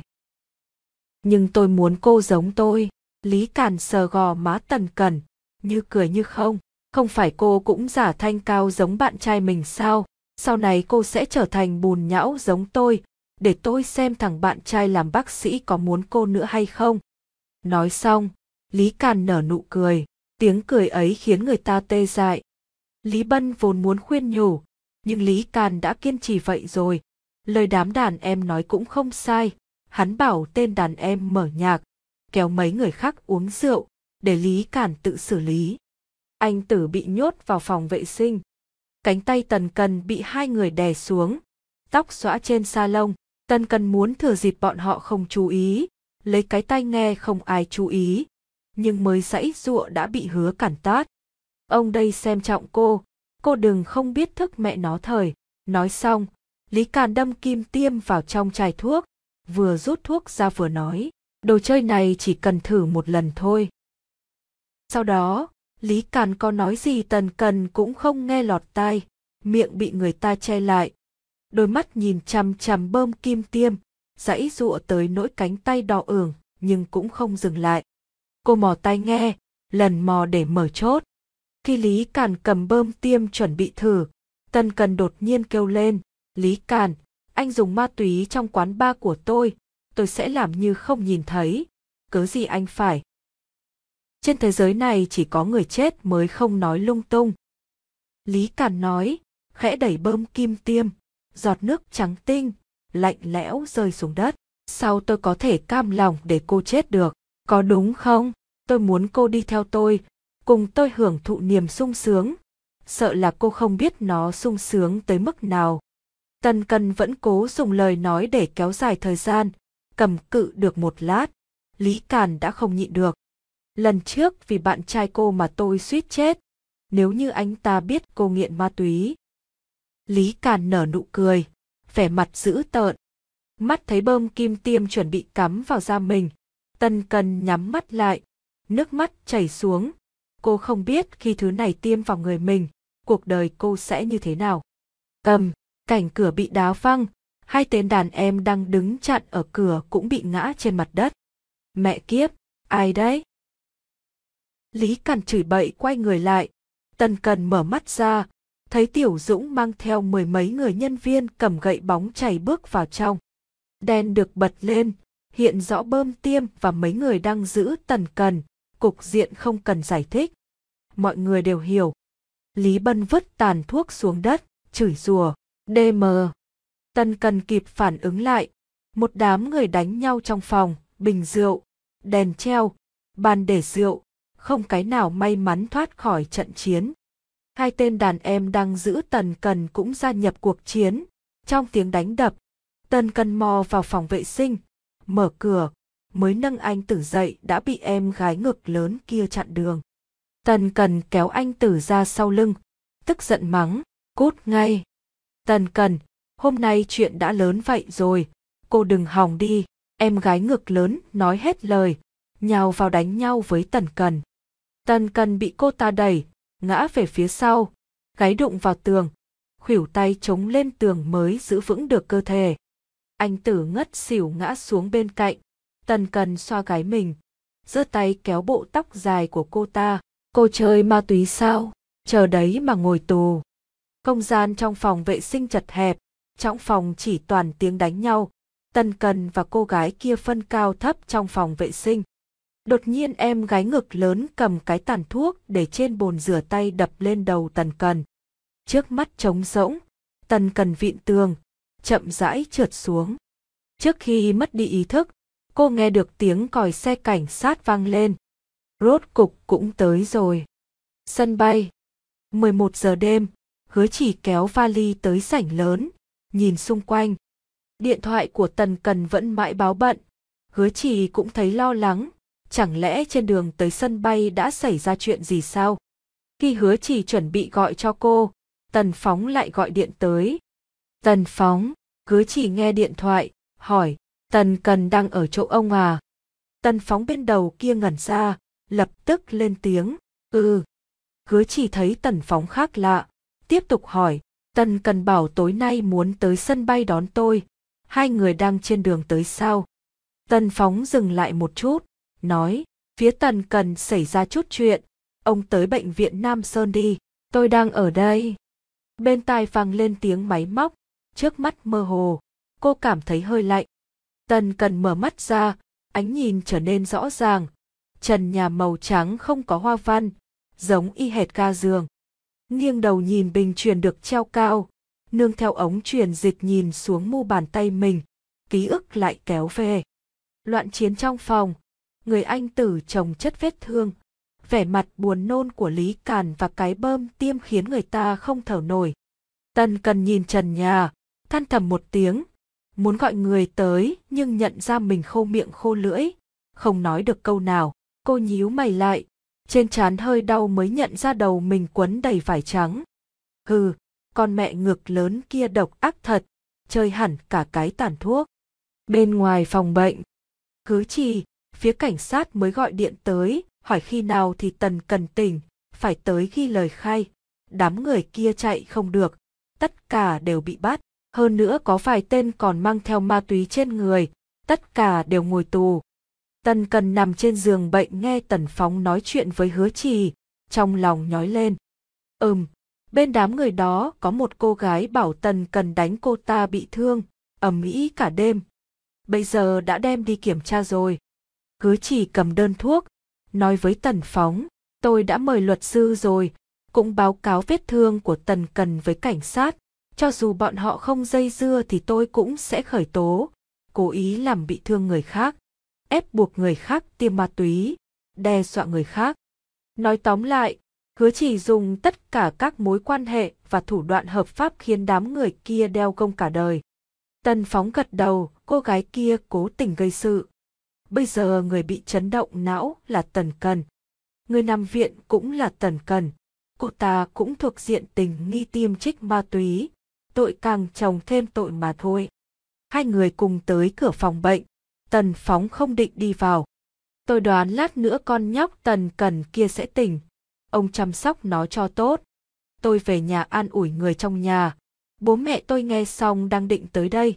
Nhưng tôi muốn cô giống tôi. Lý Càn sờ gò má Tần Cần, như cười như không. Không phải cô cũng giả thanh cao giống bạn trai mình sao? Sau này cô sẽ trở thành bùn nhão giống tôi, để tôi xem thằng bạn trai làm bác sĩ có muốn cô nữa hay không. Nói xong, Lý Càn nở nụ cười, tiếng cười ấy khiến người ta tê dại. Lý Bân vốn muốn khuyên nhủ, nhưng Lý Càn đã kiên trì vậy rồi. Lời đám đàn em nói cũng không sai, hắn bảo tên đàn em mở nhạc, kéo mấy người khác uống rượu, để Lý Càn tự xử lý. Anh Tử bị nhốt vào phòng vệ sinh. Cánh tay Tần Cần bị hai người đè xuống, tóc xõa trên salon. Tần Cần muốn thừa dịp bọn họ không chú ý, lấy cái tai nghe không ai chú ý, nhưng mới giãy giụa đã bị Hứa cản tát. Ông đây xem trọng cô, cô đừng không biết thức mẹ nó thời. Nói xong, Lý Càn đâm kim tiêm vào trong chai thuốc, vừa rút thuốc ra vừa nói, đồ chơi này chỉ cần thử một lần thôi. Sau đó, Lý Càn có nói gì Tần Cần cũng không nghe lọt tai, miệng bị người ta che lại. Đôi mắt nhìn chằm chằm bơm kim tiêm, giãy giụa tới nỗi cánh tay đỏ ửng nhưng cũng không dừng lại. Cô mò tai nghe, lần mò để mở chốt. Khi Lý Càn cầm bơm tiêm chuẩn bị thử, Tần Cần đột nhiên kêu lên, Lý Càn, anh dùng ma túy trong quán bar của tôi, tôi sẽ làm như không nhìn thấy, cớ gì anh phải. Trên thế giới này chỉ có người chết mới không nói lung tung. Lý Càn nói, khẽ đẩy bơm kim tiêm, giọt nước trắng tinh, lạnh lẽo rơi xuống đất. Sao tôi có thể cam lòng để cô chết được, có đúng không? Tôi muốn cô đi theo tôi, cùng tôi hưởng thụ niềm sung sướng. Sợ là cô không biết nó sung sướng tới mức nào. Tần Cần vẫn cố dùng lời nói để kéo dài thời gian, cầm cự được một lát, Lý Càn đã không nhịn được. Lần trước vì bạn trai cô mà tôi suýt chết, nếu như anh ta biết cô nghiện ma túy. Lý Càn nở nụ cười, vẻ mặt dữ tợn. Mắt thấy bơm kim tiêm chuẩn bị cắm vào da mình, Tần Cần nhắm mắt lại, nước mắt chảy xuống. Cô không biết khi thứ này tiêm vào người mình, cuộc đời cô sẽ như thế nào. Cầm, cảnh cửa bị đá văng, hai tên đàn em đang đứng chặn ở cửa cũng bị ngã trên mặt đất. Mẹ kiếp, ai đấy? Lý Càn chửi bậy quay người lại, Tần Cần mở mắt ra, thấy Tiểu Dũng mang theo mười mấy người nhân viên cầm gậy bóng chảy bước vào trong. Đèn được bật lên, hiện rõ bơm tiêm và mấy người đang giữ Tần Cần, cục diện không cần giải thích. Mọi người đều hiểu. Lý Bân vứt tàn thuốc xuống đất, chửi rủa, đê em. Tần Cần kịp phản ứng lại, một đám người đánh nhau trong phòng, bình rượu, đèn treo, bàn để rượu, không cái nào may mắn thoát khỏi trận chiến. Hai tên đàn em đang giữ Tần Cần cũng gia nhập cuộc chiến, trong tiếng đánh đập. Tần Cần mò vào phòng vệ sinh, mở cửa, mới nâng anh Tử dậy đã bị em gái ngực lớn kia chặn đường. Tần Cần kéo anh Tử ra sau lưng, tức giận mắng, cút ngay. Tần Cần, hôm nay chuyện đã lớn vậy rồi, cô đừng hòng đi. Em gái ngực lớn nói hết lời, nhào vào đánh nhau với Tần Cần. Tần Cần bị cô ta đẩy, ngã về phía sau, gáy đụng vào tường, khuỷu tay chống lên tường mới giữ vững được cơ thể. Anh Tử ngất xỉu ngã xuống bên cạnh, Tần Cần xoa gáy mình, giơ tay kéo bộ tóc dài của cô ta. Cô chơi ma túy sao? Chờ đấy mà ngồi tù. Không gian trong phòng vệ sinh chật hẹp, trong phòng chỉ toàn tiếng đánh nhau. Tần Cần và cô gái kia phân cao thấp trong phòng vệ sinh. Đột nhiên em gái ngực lớn cầm cái tàn thuốc để trên bồn rửa tay đập lên đầu Tần Cần. Trước mắt trống rỗng, Tần Cần vịn tường, chậm rãi trượt xuống. Trước khi mất đi ý thức, cô nghe được tiếng còi xe cảnh sát vang lên. Rốt cục cũng tới rồi. Sân bay. mười một giờ đêm, Hứa Chỉ kéo vali tới sảnh lớn, nhìn xung quanh. Điện thoại của Tần Cần vẫn mãi báo bận. Hứa Chỉ cũng thấy lo lắng, chẳng lẽ trên đường tới sân bay đã xảy ra chuyện gì sao? Khi Hứa Chỉ chuẩn bị gọi cho cô, Tần Phóng lại gọi điện tới. Tần Phóng, Hứa Chỉ nghe điện thoại, hỏi, Tần Cần đang ở chỗ ông à? Tần Phóng bên đầu kia ngẩn ra, lập tức lên tiếng, ừ. Hứa Chỉ thấy Tần Phóng khác lạ, tiếp tục hỏi, Tần Cần bảo tối nay muốn tới sân bay đón tôi, hai người đang trên đường tới sao? Tần Phóng dừng lại một chút, nói, phía Tần Cần xảy ra chút chuyện, ông tới bệnh viện Nam Sơn đi, tôi đang ở đây. Bên tai vang lên tiếng máy móc, trước mắt mơ hồ, cô cảm thấy hơi lạnh. Tần Cần mở mắt ra, ánh nhìn trở nên rõ ràng, trần nhà màu trắng không có hoa văn, giống y hệt ga giường. Nghiêng đầu nhìn bình truyền được treo cao, nương theo ống truyền dịch nhìn xuống mu bàn tay mình, ký ức lại kéo về. Loạn chiến trong phòng, người anh Tử chồng chất vết thương, vẻ mặt buồn nôn của Lý Càn và cái bơm tiêm khiến người ta không thở nổi. Tần Cần nhìn trần nhà, than thầm một tiếng, muốn gọi người tới nhưng nhận ra mình khô miệng khô lưỡi, không nói được câu nào. Cô nhíu mày lại, trên trán hơi đau mới nhận ra đầu mình quấn đầy vải trắng. Hừ, con mẹ ngực lớn kia độc ác thật, chơi hẳn cả cái tàn thuốc. Bên ngoài phòng bệnh, Hứa Chỉ, phía cảnh sát mới gọi điện tới, hỏi khi nào thì Tần Cần tỉnh, phải tới ghi lời khai. Đám người kia chạy không được, tất cả đều bị bắt. Hơn nữa có vài tên còn mang theo ma túy trên người, tất cả đều ngồi tù. Tần Cần nằm trên giường bệnh nghe Tần Phóng nói chuyện với Hứa Chỉ, trong lòng nhói lên. Ừm, bên đám người đó có một cô gái bảo Tần Cần đánh cô ta bị thương, ầm ĩ cả đêm. Bây giờ đã đem đi kiểm tra rồi. Hứa Trì cầm đơn thuốc, nói với Tần Phóng, tôi đã mời luật sư rồi, cũng báo cáo vết thương của Tần Cần với cảnh sát, cho dù bọn họ không dây dưa thì tôi cũng sẽ khởi tố, cố ý làm bị thương người khác, ép buộc người khác tiêm ma túy, đe dọa người khác. Nói tóm lại, Hứa Trì dùng tất cả các mối quan hệ và thủ đoạn hợp pháp khiến đám người kia đeo gông cả đời. Tần Phóng gật đầu, cô gái kia cố tình gây sự. Bây giờ người bị chấn động não là Tần Cần. Người nằm viện cũng là Tần Cần. Cô ta cũng thuộc diện tình nghi tiêm trích ma túy. Tội càng chồng thêm tội mà thôi. Hai người cùng tới cửa phòng bệnh. Tần Phóng không định đi vào. Tôi đoán lát nữa con nhóc Tần Cần kia sẽ tỉnh. Ông chăm sóc nó cho tốt. Tôi về nhà an ủi người trong nhà. Bố mẹ tôi nghe xong đang định tới đây.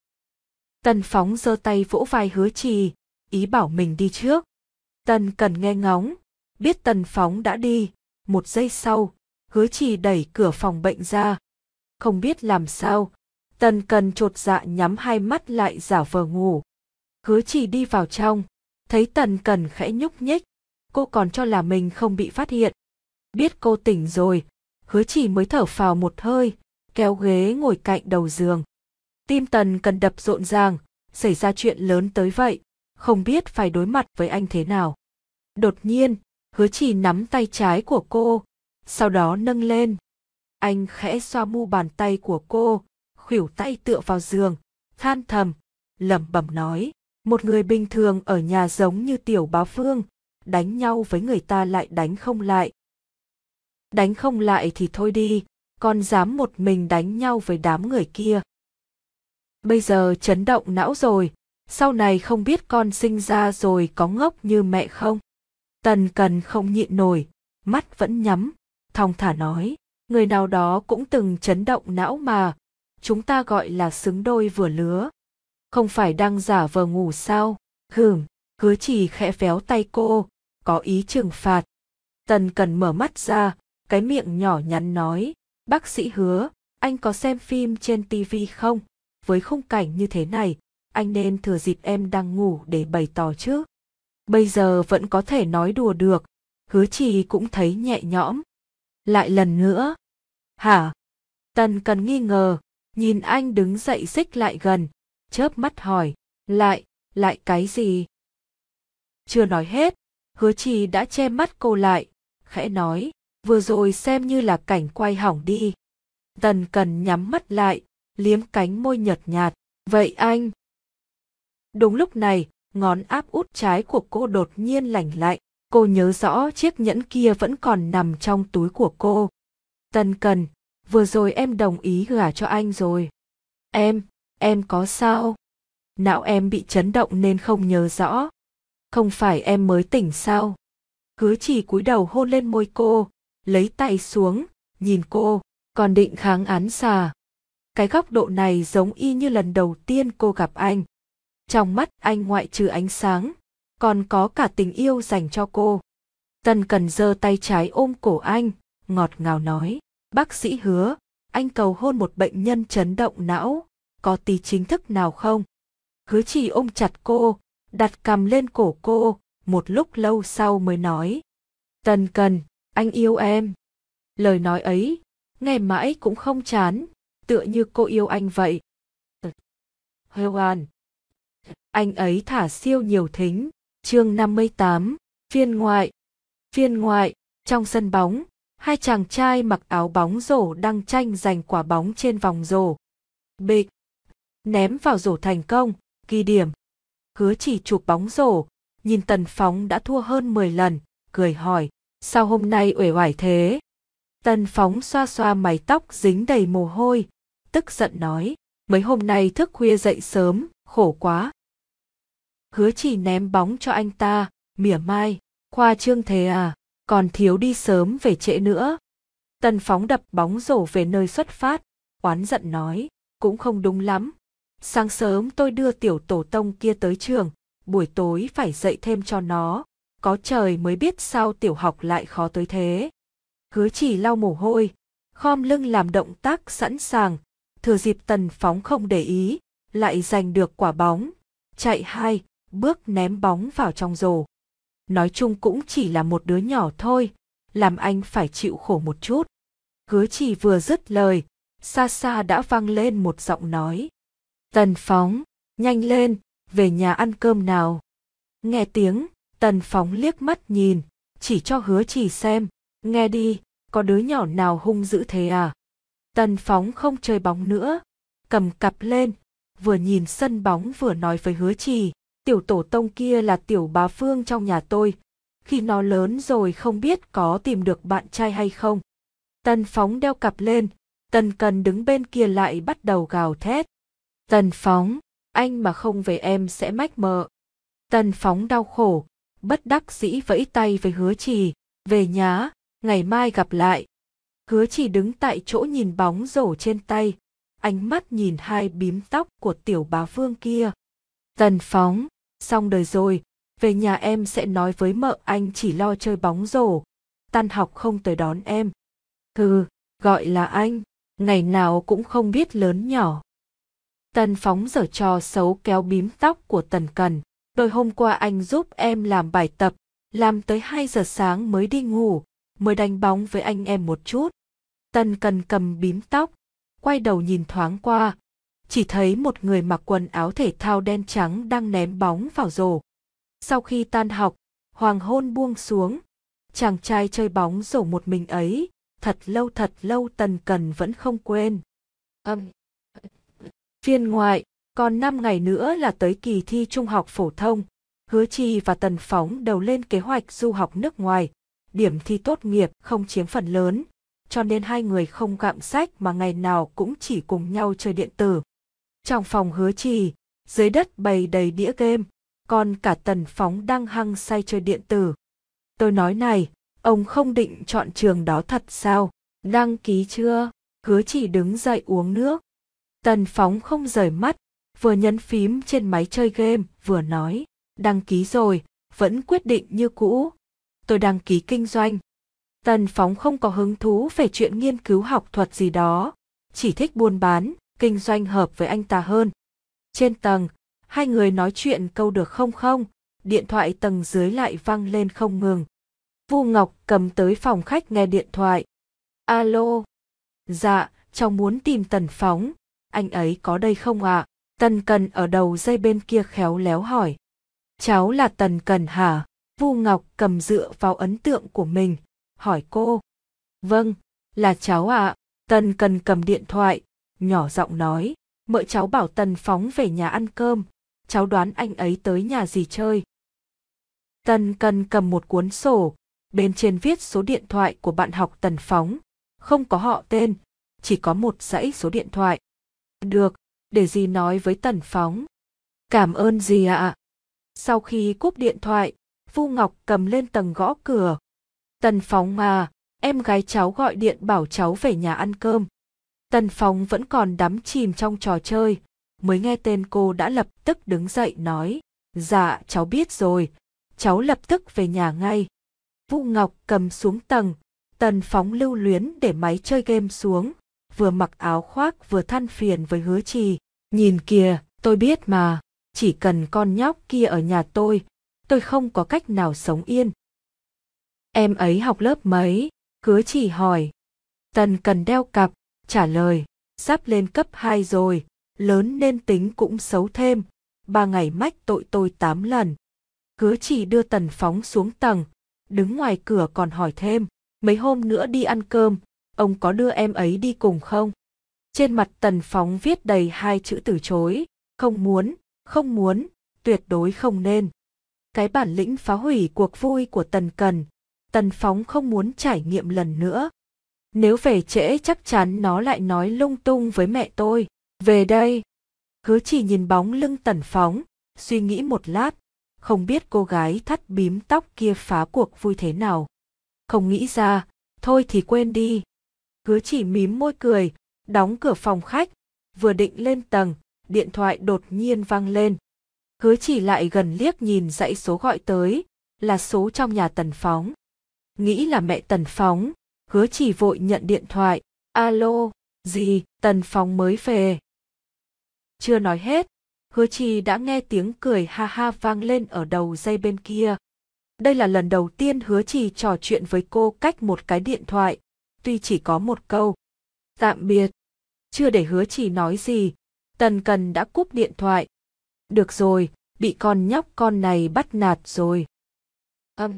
Tần Phóng giơ tay vỗ vai Hứa Trì, ý bảo mình đi trước. Tần Cần nghe ngóng, biết Tần Phóng đã đi. Một giây sau, Hứa Trì đẩy cửa phòng bệnh ra. Không biết làm sao, Tần Cần chột dạ nhắm hai mắt lại giả vờ ngủ. Hứa Trì đi vào trong, thấy Tần Cần khẽ nhúc nhích, cô còn cho là mình không bị phát hiện. Biết cô tỉnh rồi, Hứa Trì mới thở phào một hơi, kéo ghế ngồi cạnh đầu giường. Tim Tần Cần đập rộn ràng, xảy ra chuyện lớn tới vậy, không biết phải đối mặt với anh thế nào. Đột nhiên, Hứa Trì nắm tay trái của cô, sau đó nâng lên. Anh khẽ xoa mu bàn tay của cô, khuỷu tay tựa vào giường, than thầm, lẩm bẩm nói, một người bình thường ở nhà giống như Tiểu Bá Vương, đánh nhau với người ta lại đánh không lại. Đánh không lại thì thôi đi, còn dám một mình đánh nhau với đám người kia. Bây giờ chấn động não rồi, sau này không biết con sinh ra rồi có ngốc như mẹ không? Tần Cần không nhịn nổi, mắt vẫn nhắm, thong thả nói, người nào đó cũng từng chấn động não mà, chúng ta gọi là xứng đôi vừa lứa. Không phải đang giả vờ ngủ sao? Hừm, Hứa Trì khẽ véo tay cô, có ý trừng phạt. Tần Cần mở mắt ra, cái miệng nhỏ nhắn nói, bác sĩ Hứa, anh có xem phim trên tivi không? Với khung cảnh như thế này, anh nên thừa dịp em đang ngủ để bày tỏ chứ. Bây giờ vẫn có thể nói đùa được, Hứa Trì cũng thấy nhẹ nhõm. Lại lần nữa. Hả? Tần Cần nghi ngờ, nhìn anh đứng dậy xích lại gần, chớp mắt hỏi, lại, lại cái gì? Chưa nói hết, Hứa Trì đã che mắt cô lại, khẽ nói, vừa rồi xem như là cảnh quay hỏng đi. Tần Cần nhắm mắt lại, liếm cánh môi nhợt nhạt, vậy anh? Đúng lúc này, ngón áp út trái của cô đột nhiên lành lạnh, cô nhớ rõ chiếc nhẫn kia vẫn còn nằm trong túi của cô. Tần Cần, vừa rồi em đồng ý gả cho anh rồi. Em, em có sao? Não em bị chấn động nên không nhớ rõ. Không phải em mới tỉnh sao? Hứa Trì cúi đầu hôn lên môi cô, lấy tay xuống, nhìn cô, còn định kháng án xà. Cái góc độ này giống y như lần đầu tiên cô gặp anh. Trong mắt anh ngoại trừ ánh sáng, còn có cả tình yêu dành cho cô. Tần Cần giơ tay trái ôm cổ anh, ngọt ngào nói, bác sĩ Hứa, anh cầu hôn một bệnh nhân chấn động não, có tí chính thức nào không? Hứa Trì ôm chặt cô, đặt cằm lên cổ cô, một lúc lâu sau mới nói, Tần Cần, anh yêu em. Lời nói ấy, nghe mãi cũng không chán, tựa như cô yêu anh vậy. Hoan. Anh ấy thả siêu nhiều thính, chương năm mươi tám, phiên ngoại. Phiên ngoại, trong sân bóng, hai chàng trai mặc áo bóng rổ đang tranh giành quả bóng trên vòng rổ. Bịch, ném vào rổ thành công, ghi điểm. Hứa Trì chụp bóng rổ, nhìn Tần Phóng đã thua hơn mười lần, cười hỏi, sao hôm nay uể oải thế? Tần Phóng xoa xoa mái tóc dính đầy mồ hôi, tức giận nói, mấy hôm nay thức khuya dậy sớm, khổ quá. Hứa Trì ném bóng cho anh ta, mỉa mai, khoa trương thế à, còn thiếu đi sớm về trễ nữa. Tần Phóng đập bóng rổ về nơi xuất phát, oán giận nói, cũng không đúng lắm. Sáng sớm tôi đưa tiểu tổ tông kia tới trường, buổi tối phải dạy thêm cho nó, có trời mới biết sao tiểu học lại khó tới thế. Hứa Trì lau mồ hôi, khom lưng làm động tác sẵn sàng, thừa dịp Tần Phóng không để ý, lại giành được quả bóng, chạy hai bước ném bóng vào trong rổ. Nói chung cũng chỉ là một đứa nhỏ thôi, làm anh phải chịu khổ một chút. Hứa Trì vừa dứt lời, xa xa đã vang lên một giọng nói. Tần Phóng, nhanh lên, về nhà ăn cơm nào. Nghe tiếng, Tần Phóng liếc mắt nhìn, chỉ cho Hứa Trì xem, nghe đi, có đứa nhỏ nào hung dữ thế à? Tần Phóng không chơi bóng nữa, cầm cặp lên, vừa nhìn sân bóng vừa nói với Hứa Trì, tiểu tổ tông kia là tiểu bá Phương trong nhà tôi, khi nó lớn rồi không biết có tìm được bạn trai hay không. Tần Phóng đeo cặp lên, Tần Cần đứng bên kia lại bắt đầu gào thét. Tần Phóng, anh mà không về em sẽ mách mợ. Tần Phóng đau khổ, bất đắc dĩ vẫy tay với Hứa Trì, về nhá, ngày mai gặp lại. Hứa Trì đứng tại chỗ nhìn bóng rổ trên tay, ánh mắt nhìn hai bím tóc của tiểu bá Vương kia. Tần Phóng, xong đời rồi, về nhà em sẽ nói với mợ anh chỉ lo chơi bóng rổ, tan học không tới đón em. Hừ, gọi là anh, ngày nào cũng không biết lớn nhỏ. Tần Phóng giở trò xấu kéo bím tóc của Tần Cần. Đôi hôm qua anh giúp em làm bài tập, làm tới hai giờ sáng mới đi ngủ, mới đánh bóng với anh em một chút. Tần Cần cầm bím tóc, quay đầu nhìn thoáng qua, chỉ thấy một người mặc quần áo thể thao đen trắng đang ném bóng vào rổ. Sau khi tan học, hoàng hôn buông xuống, chàng trai chơi bóng rổ một mình ấy, thật lâu thật lâu Tần Cần vẫn không quên. Âm. Phiên ngoại, còn năm ngày nữa là tới kỳ thi trung học phổ thông. Hứa Trì và Tần Phóng đều lên kế hoạch du học nước ngoài. Điểm thi tốt nghiệp không chiếm phần lớn, cho nên hai người không gặm sách mà ngày nào cũng chỉ cùng nhau chơi điện tử. Trong phòng Hứa Trì, dưới đất bày đầy đĩa game, còn cả Tần Phóng đang hăng say chơi điện tử. Tôi nói này, ông không định chọn trường đó thật sao? Đăng ký chưa? Hứa Trì đứng dậy uống nước. Tần Phóng không rời mắt, vừa nhấn phím trên máy chơi game, vừa nói, đăng ký rồi, vẫn quyết định như cũ. Tôi đăng ký kinh doanh. Tần Phóng không có hứng thú về chuyện nghiên cứu học thuật gì đó, chỉ thích buôn bán, kinh doanh hợp với anh ta hơn. Trên tầng, hai người nói chuyện câu được không không, điện thoại tầng dưới lại vang lên không ngừng. Vu Ngọc cầm tới phòng khách nghe điện thoại. Alo. Dạ, cháu muốn tìm Tần Phóng, anh ấy có đây không ạ? À? Tần Cần ở đầu dây bên kia khéo léo hỏi. Cháu là Tần Cần hả? Vu Ngọc cầm dựa vào ấn tượng của mình, hỏi cô. Vâng, là cháu ạ. À. Tần Cần cầm điện thoại, nhỏ giọng nói, mợ cháu bảo Tần Phóng về nhà ăn cơm, cháu đoán anh ấy tới nhà gì chơi. Tần Cần cầm một cuốn sổ, bên trên viết số điện thoại của bạn học Tần Phóng, không có họ tên, chỉ có một dãy số điện thoại. Được, để dì nói với Tần Phóng. Cảm ơn dì ạ. À. Sau khi cúp điện thoại, Vu Ngọc cầm lên tầng gõ cửa. Tần Phóng à, em gái cháu gọi điện bảo cháu về nhà ăn cơm. Tần Phóng vẫn còn đắm chìm trong trò chơi, mới nghe tên cô đã lập tức đứng dậy nói, dạ cháu biết rồi, cháu lập tức về nhà ngay. Vu Ngọc cầm xuống tầng, Tần Phóng lưu luyến để máy chơi game xuống, vừa mặc áo khoác vừa than phiền với Hứa Trì. Nhìn kìa, tôi biết mà, chỉ cần con nhóc kia ở nhà tôi, tôi không có cách nào sống yên. Em ấy học lớp mấy? Hứa Trì hỏi. Tần Cần đeo cặp, trả lời, sắp lên cấp hai rồi, lớn nên tính cũng xấu thêm, ba ngày mách tội tôi tám lần. Hứa Trì đưa Tần Phóng xuống tầng, đứng ngoài cửa còn hỏi thêm, mấy hôm nữa đi ăn cơm, ông có đưa em ấy đi cùng không? Trên mặt Tần Phóng viết đầy hai chữ từ chối, không muốn, không muốn, tuyệt đối không nên. Cái bản lĩnh phá hủy cuộc vui của Tần Cần, Tần Phóng không muốn trải nghiệm lần nữa. Nếu về trễ chắc chắn nó lại nói lung tung với mẹ tôi. Về đây. Hứa Trì nhìn bóng lưng Tần Phóng, suy nghĩ một lát, không biết cô gái thắt bím tóc kia phá cuộc vui thế nào. Không nghĩ ra, thôi thì quên đi. Hứa Trì mím môi cười, đóng cửa phòng khách, vừa định lên tầng, điện thoại đột nhiên vang lên. Hứa Trì lại gần liếc nhìn dãy số gọi tới, là số trong nhà Tần Phóng. Nghĩ là mẹ Tần Phóng, Hứa Trì vội nhận điện thoại. Alo, gì, Tần Phóng mới về. Chưa nói hết, Hứa Trì đã nghe tiếng cười ha ha vang lên ở đầu dây bên kia. Đây là lần đầu tiên Hứa Trì trò chuyện với cô cách một cái điện thoại, tuy chỉ có một câu. Tạm biệt. Chưa để Hứa Trì nói gì, Tần Cần đã cúp điện thoại. Được rồi, bị con nhóc con này bắt nạt rồi. Âm.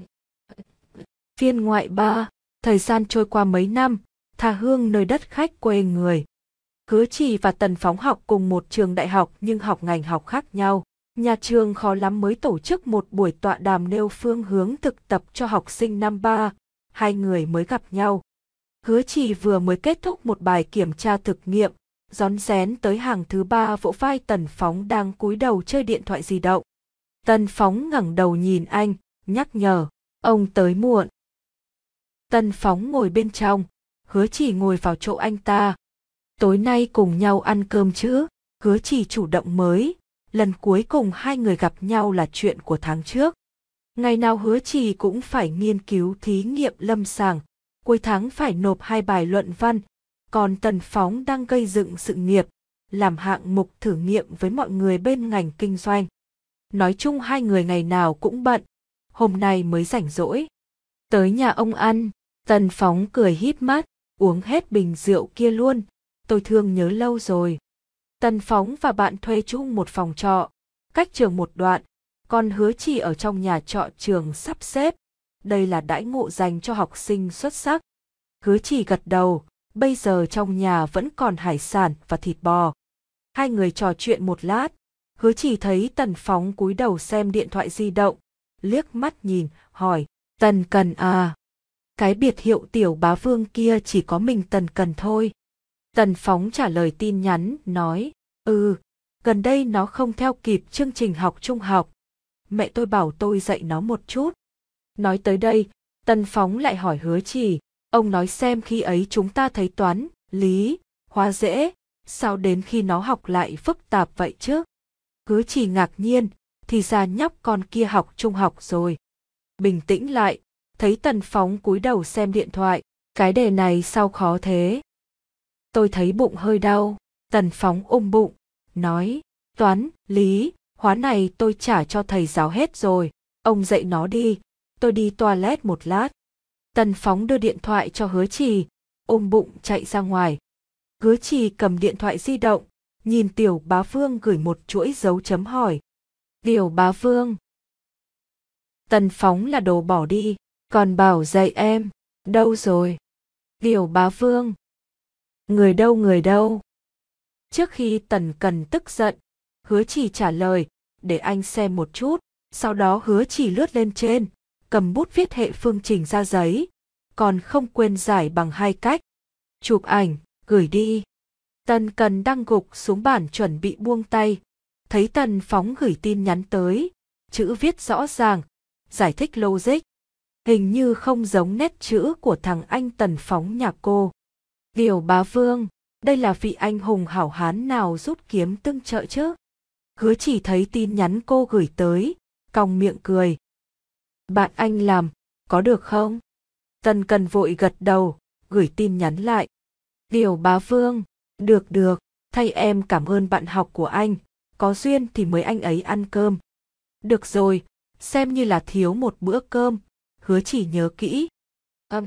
Phiên ngoại ba, thời gian trôi qua mấy năm, tha hương nơi đất khách quê người. Hứa Trì và Tần Phóng học cùng một trường đại học nhưng học ngành học khác nhau. Nhà trường khó lắm mới tổ chức một buổi tọa đàm nêu phương hướng thực tập cho học sinh năm ba, hai người mới gặp nhau. Hứa Trì vừa mới kết thúc một bài kiểm tra thực nghiệm, rón rén tới hàng thứ ba vỗ vai Tần Phóng đang cúi đầu chơi điện thoại di động. Tần Phóng ngẩng đầu nhìn anh, nhắc nhở, ông tới muộn. Tần Phóng ngồi bên trong, Hứa Trì ngồi vào chỗ anh ta. Tối nay cùng nhau ăn cơm chứ? Hứa Trì chủ động mới, lần cuối cùng hai người gặp nhau là chuyện của tháng trước. Ngày nào Hứa Trì cũng phải nghiên cứu thí nghiệm lâm sàng, cuối tháng phải nộp hai bài luận văn, còn Tần Phóng đang gây dựng sự nghiệp, làm hạng mục thử nghiệm với mọi người bên ngành kinh doanh. Nói chung hai người ngày nào cũng bận, hôm nay mới rảnh rỗi. Tới nhà ông ăn, Tần Phóng cười híp mắt, uống hết bình rượu kia luôn, tôi thương nhớ lâu rồi. Tần Phóng và bạn thuê chung một phòng trọ, cách trường một đoạn, còn Hứa Trì ở trong nhà trọ trường sắp xếp. Đây là đãi ngộ dành cho học sinh xuất sắc. Hứa Trì gật đầu, bây giờ trong nhà vẫn còn hải sản và thịt bò. Hai người trò chuyện một lát, Hứa Trì thấy Tần Phóng cúi đầu xem điện thoại di động, liếc mắt nhìn, hỏi, Tần Cần à? Cái biệt hiệu Tiểu Bá Vương kia chỉ có mình Tần Cần thôi. Tần Phóng trả lời tin nhắn, nói, ừ, gần đây nó không theo kịp chương trình học trung học. Mẹ tôi bảo tôi dạy nó một chút. Nói tới đây, Tần Phóng lại hỏi Hứa Trì, ông nói xem khi ấy chúng ta thấy toán, lý, hóa dễ, sao đến khi nó học lại phức tạp vậy chứ? Hứa Trì ngạc nhiên, thì ra nhóc con kia học trung học rồi. Bình tĩnh lại, thấy Tần Phóng cúi đầu xem điện thoại, cái đề này sao khó thế? Tôi thấy bụng hơi đau. Tần Phóng ôm bụng, nói, toán, lý, hóa này tôi trả cho thầy giáo hết rồi, ông dạy nó đi, tôi đi toilet một lát. Tần Phóng đưa điện thoại cho Hứa Trì, ôm bụng chạy ra ngoài. Hứa Trì cầm điện thoại di động, nhìn Tiểu Bá Vương gửi một chuỗi dấu chấm hỏi. Tiểu Bá Vương. Tần Phóng là đồ bỏ đi, còn bảo dạy em, đâu rồi? Tiểu Bá Vương. Người đâu người đâu? Trước khi Tần Cần tức giận, Hứa Trì trả lời, để anh xem một chút, sau đó Hứa Trì lướt lên trên, cầm bút viết hệ phương trình ra giấy, còn không quên giải bằng hai cách. Chụp ảnh, gửi đi. Tần Cần đang gục xuống bàn chuẩn bị buông tay, thấy Tần Phóng gửi tin nhắn tới, chữ viết rõ ràng, giải thích logic, hình như không giống nét chữ của thằng anh Tần Phóng nhà cô. Tiểu Bá Vương, đây là vị anh hùng hảo hán nào rút kiếm tương trợ chứ? Hứa Trì thấy tin nhắn cô gửi tới, cong miệng cười. Bạn anh làm, có được không? Tần Cần vội gật đầu, gửi tin nhắn lại. Tiểu Bá Vương, được được, thay em cảm ơn bạn học của anh, có duyên thì mời anh ấy ăn cơm. Được rồi, xem như là thiếu một bữa cơm, Hứa Trì nhớ kỹ. Âm.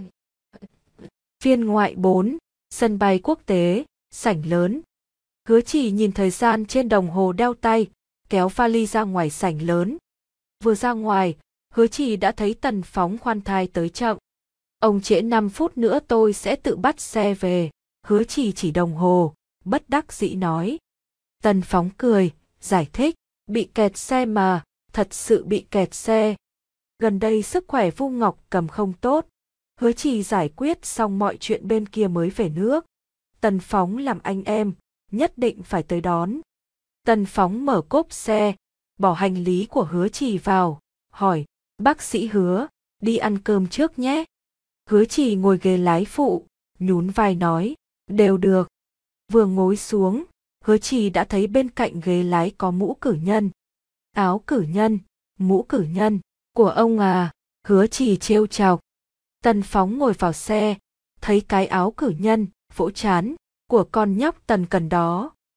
Phiên ngoại bốn, sân bay quốc tế, sảnh lớn. Hứa Trì nhìn thời gian trên đồng hồ đeo tay, kéo vali ra ngoài sảnh lớn. Vừa ra ngoài, Hứa Trì đã thấy Tần Phóng khoan thai tới chậm. Ông trễ năm phút nữa tôi sẽ tự bắt xe về. Hứa Trì chỉ đồng hồ, bất đắc dĩ nói. Tần Phóng cười, giải thích, bị kẹt xe mà, thật sự bị kẹt xe. Gần đây sức khỏe Vu Ngọc Cầm không tốt. Hứa Trì giải quyết xong mọi chuyện bên kia mới về nước. Tần Phóng làm anh em, nhất định phải tới đón. Tần Phóng mở cốp xe, bỏ hành lý của Hứa Trì vào, hỏi, bác sĩ Hứa, đi ăn cơm trước nhé. Hứa Trì ngồi ghế lái phụ, nhún vai nói, đều được. Vừa ngồi xuống, Hứa Trì đã thấy bên cạnh ghế lái có mũ cử nhân. Áo cử nhân, mũ cử nhân, của ông à? Hứa Trì trêu chọc. Tần Phóng ngồi vào xe, thấy cái áo cử nhân, vỗ trán, của con nhóc Tần Cần đó,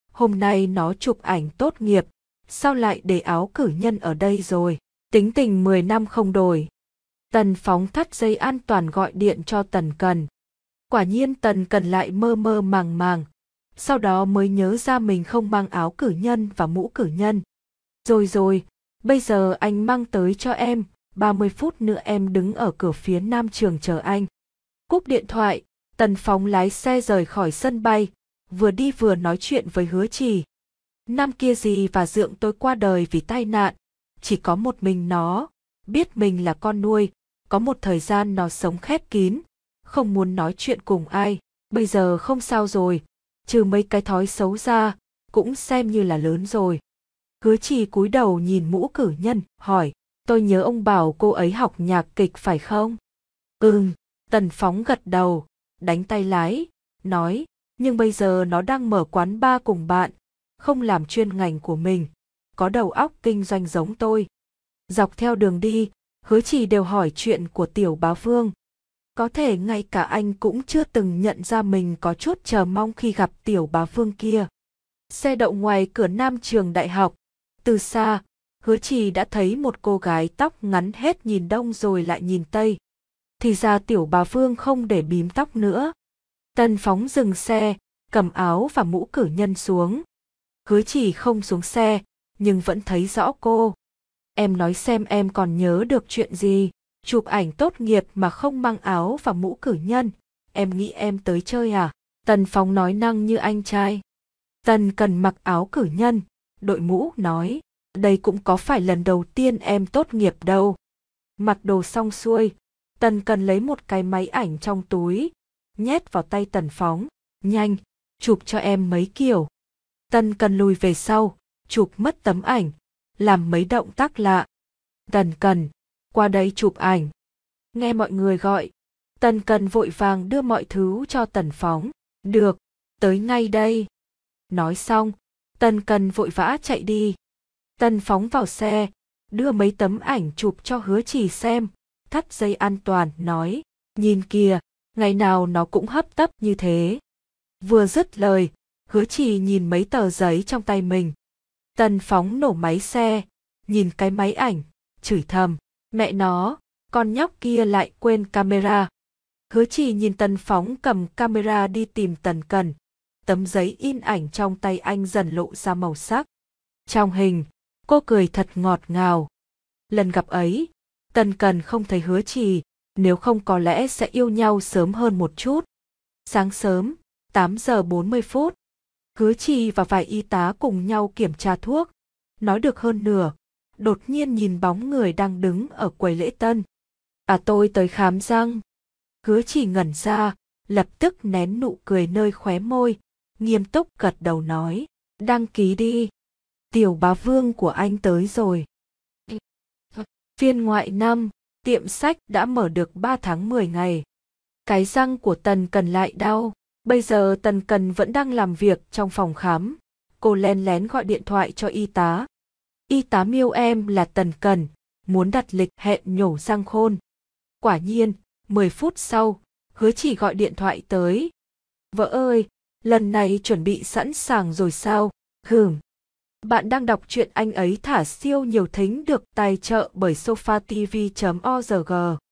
Hôm nay nó chụp ảnh tốt nghiệp, sao lại để áo cử nhân ở đây rồi? Tính tình mười năm không đổi. Tần Phóng thắt dây an toàn gọi điện cho Tần Cần. Quả nhiên Tần Cần lại mơ mơ màng màng, sau đó mới nhớ ra mình không mang áo cử nhân và mũ cử nhân. Rồi rồi, bây giờ anh mang tới cho em, ba mươi phút nữa em đứng ở cửa phía nam trường chờ anh. Cúp điện thoại, Tần Phóng lái xe rời khỏi sân bay, vừa đi vừa nói chuyện với Hứa Trì. Năm kia dì và dượng tôi qua đời vì tai nạn, chỉ có một mình nó, biết mình là con nuôi, có một thời gian nó sống khép kín, không muốn nói chuyện cùng ai, bây giờ không sao rồi, trừ mấy cái thói xấu ra, cũng xem như là lớn rồi. Hứa Trì cúi đầu nhìn mũ cử nhân, hỏi, tôi nhớ ông bảo cô ấy học nhạc kịch phải không? Ừm, Tần Phóng gật đầu, đánh tay lái, nói, nhưng bây giờ nó đang mở quán bar cùng bạn, không làm chuyên ngành của mình, có đầu óc kinh doanh giống tôi. Dọc theo đường đi, Hứa Trì đều hỏi chuyện của Tiểu Bá Vương. Có thể ngay cả anh cũng chưa từng nhận ra mình có chút chờ mong khi gặp Tiểu Bá Vương kia. Xe đậu ngoài cửa nam trường đại học. Từ xa, Hứa Trì đã thấy một cô gái tóc ngắn hết nhìn đông rồi lại nhìn tây. Thì ra Tiểu Bá Vương không để bím tóc nữa. Tần Phóng dừng xe, cầm áo và mũ cử nhân xuống. Hứa Trì không xuống xe, nhưng vẫn thấy rõ cô. Em nói xem em còn nhớ được chuyện gì? Chụp ảnh tốt nghiệp mà không mang áo và mũ cử nhân, em nghĩ em tới chơi à? Tần Phóng nói năng như anh trai. Tần Cần mặc áo cử nhân, đội mũ, nói, đây cũng có phải lần đầu tiên em tốt nghiệp đâu. Mặc đồ xong xuôi, Tần Cần lấy một cái máy ảnh trong túi, nhét vào tay Tần Phóng, nhanh, chụp cho em mấy kiểu. Tần Cần lùi về sau, chụp mất tấm ảnh, làm mấy động tác lạ. Tần Cần, qua đây chụp ảnh. Nghe mọi người gọi, Tần Cần vội vàng đưa mọi thứ cho Tần Phóng. Được, tới ngay đây. Nói xong, Tần Cần vội vã chạy đi. Tần Phóng vào xe, đưa mấy tấm ảnh chụp cho Hứa Trì xem, thắt dây an toàn, nói, nhìn kìa, ngày nào nó cũng hấp tấp như thế. Vừa dứt lời, Hứa Trì nhìn mấy tờ giấy trong tay mình. Tần Phóng nổ máy xe, nhìn cái máy ảnh, chửi thầm, mẹ nó, con nhóc kia lại quên camera. Hứa Trì nhìn Tần Phóng cầm camera đi tìm Tần Cần. Tấm giấy in ảnh trong tay anh dần lộ ra màu sắc. Trong hình, cô cười thật ngọt ngào. Lần gặp ấy, Tần Cần không thấy Hứa Trì, nếu không có lẽ sẽ yêu nhau sớm hơn một chút. Sáng sớm, tám giờ bốn mươi phút, Hứa Trì và vài y tá cùng nhau kiểm tra thuốc. Nói được hơn nửa, đột nhiên nhìn bóng người đang đứng ở quầy lễ tân. À, tôi tới khám răng. Hứa Trì ngẩn ra, lập tức nén nụ cười nơi khóe môi, nghiêm túc gật đầu nói, đăng ký đi. Tiểu Bá Vương của anh tới rồi. Phiên ngoại năm, tiệm sách đã mở được ba tháng mười ngày. Cái răng của Tần Cần lại đau. Bây giờ Tần Cần vẫn đang làm việc trong phòng khám. Cô len lén gọi điện thoại cho y tá. Y tá miêu em là Tần Cần, muốn đặt lịch hẹn nhổ răng khôn. Quả nhiên, mười phút sau, Hứa Trì gọi điện thoại tới. Vợ ơi, lần này chuẩn bị sẵn sàng rồi sao? Hừm. Bạn đang đọc truyện Anh ấy thả siêu nhiều thính được tài trợ bởi sofa t v chấm org.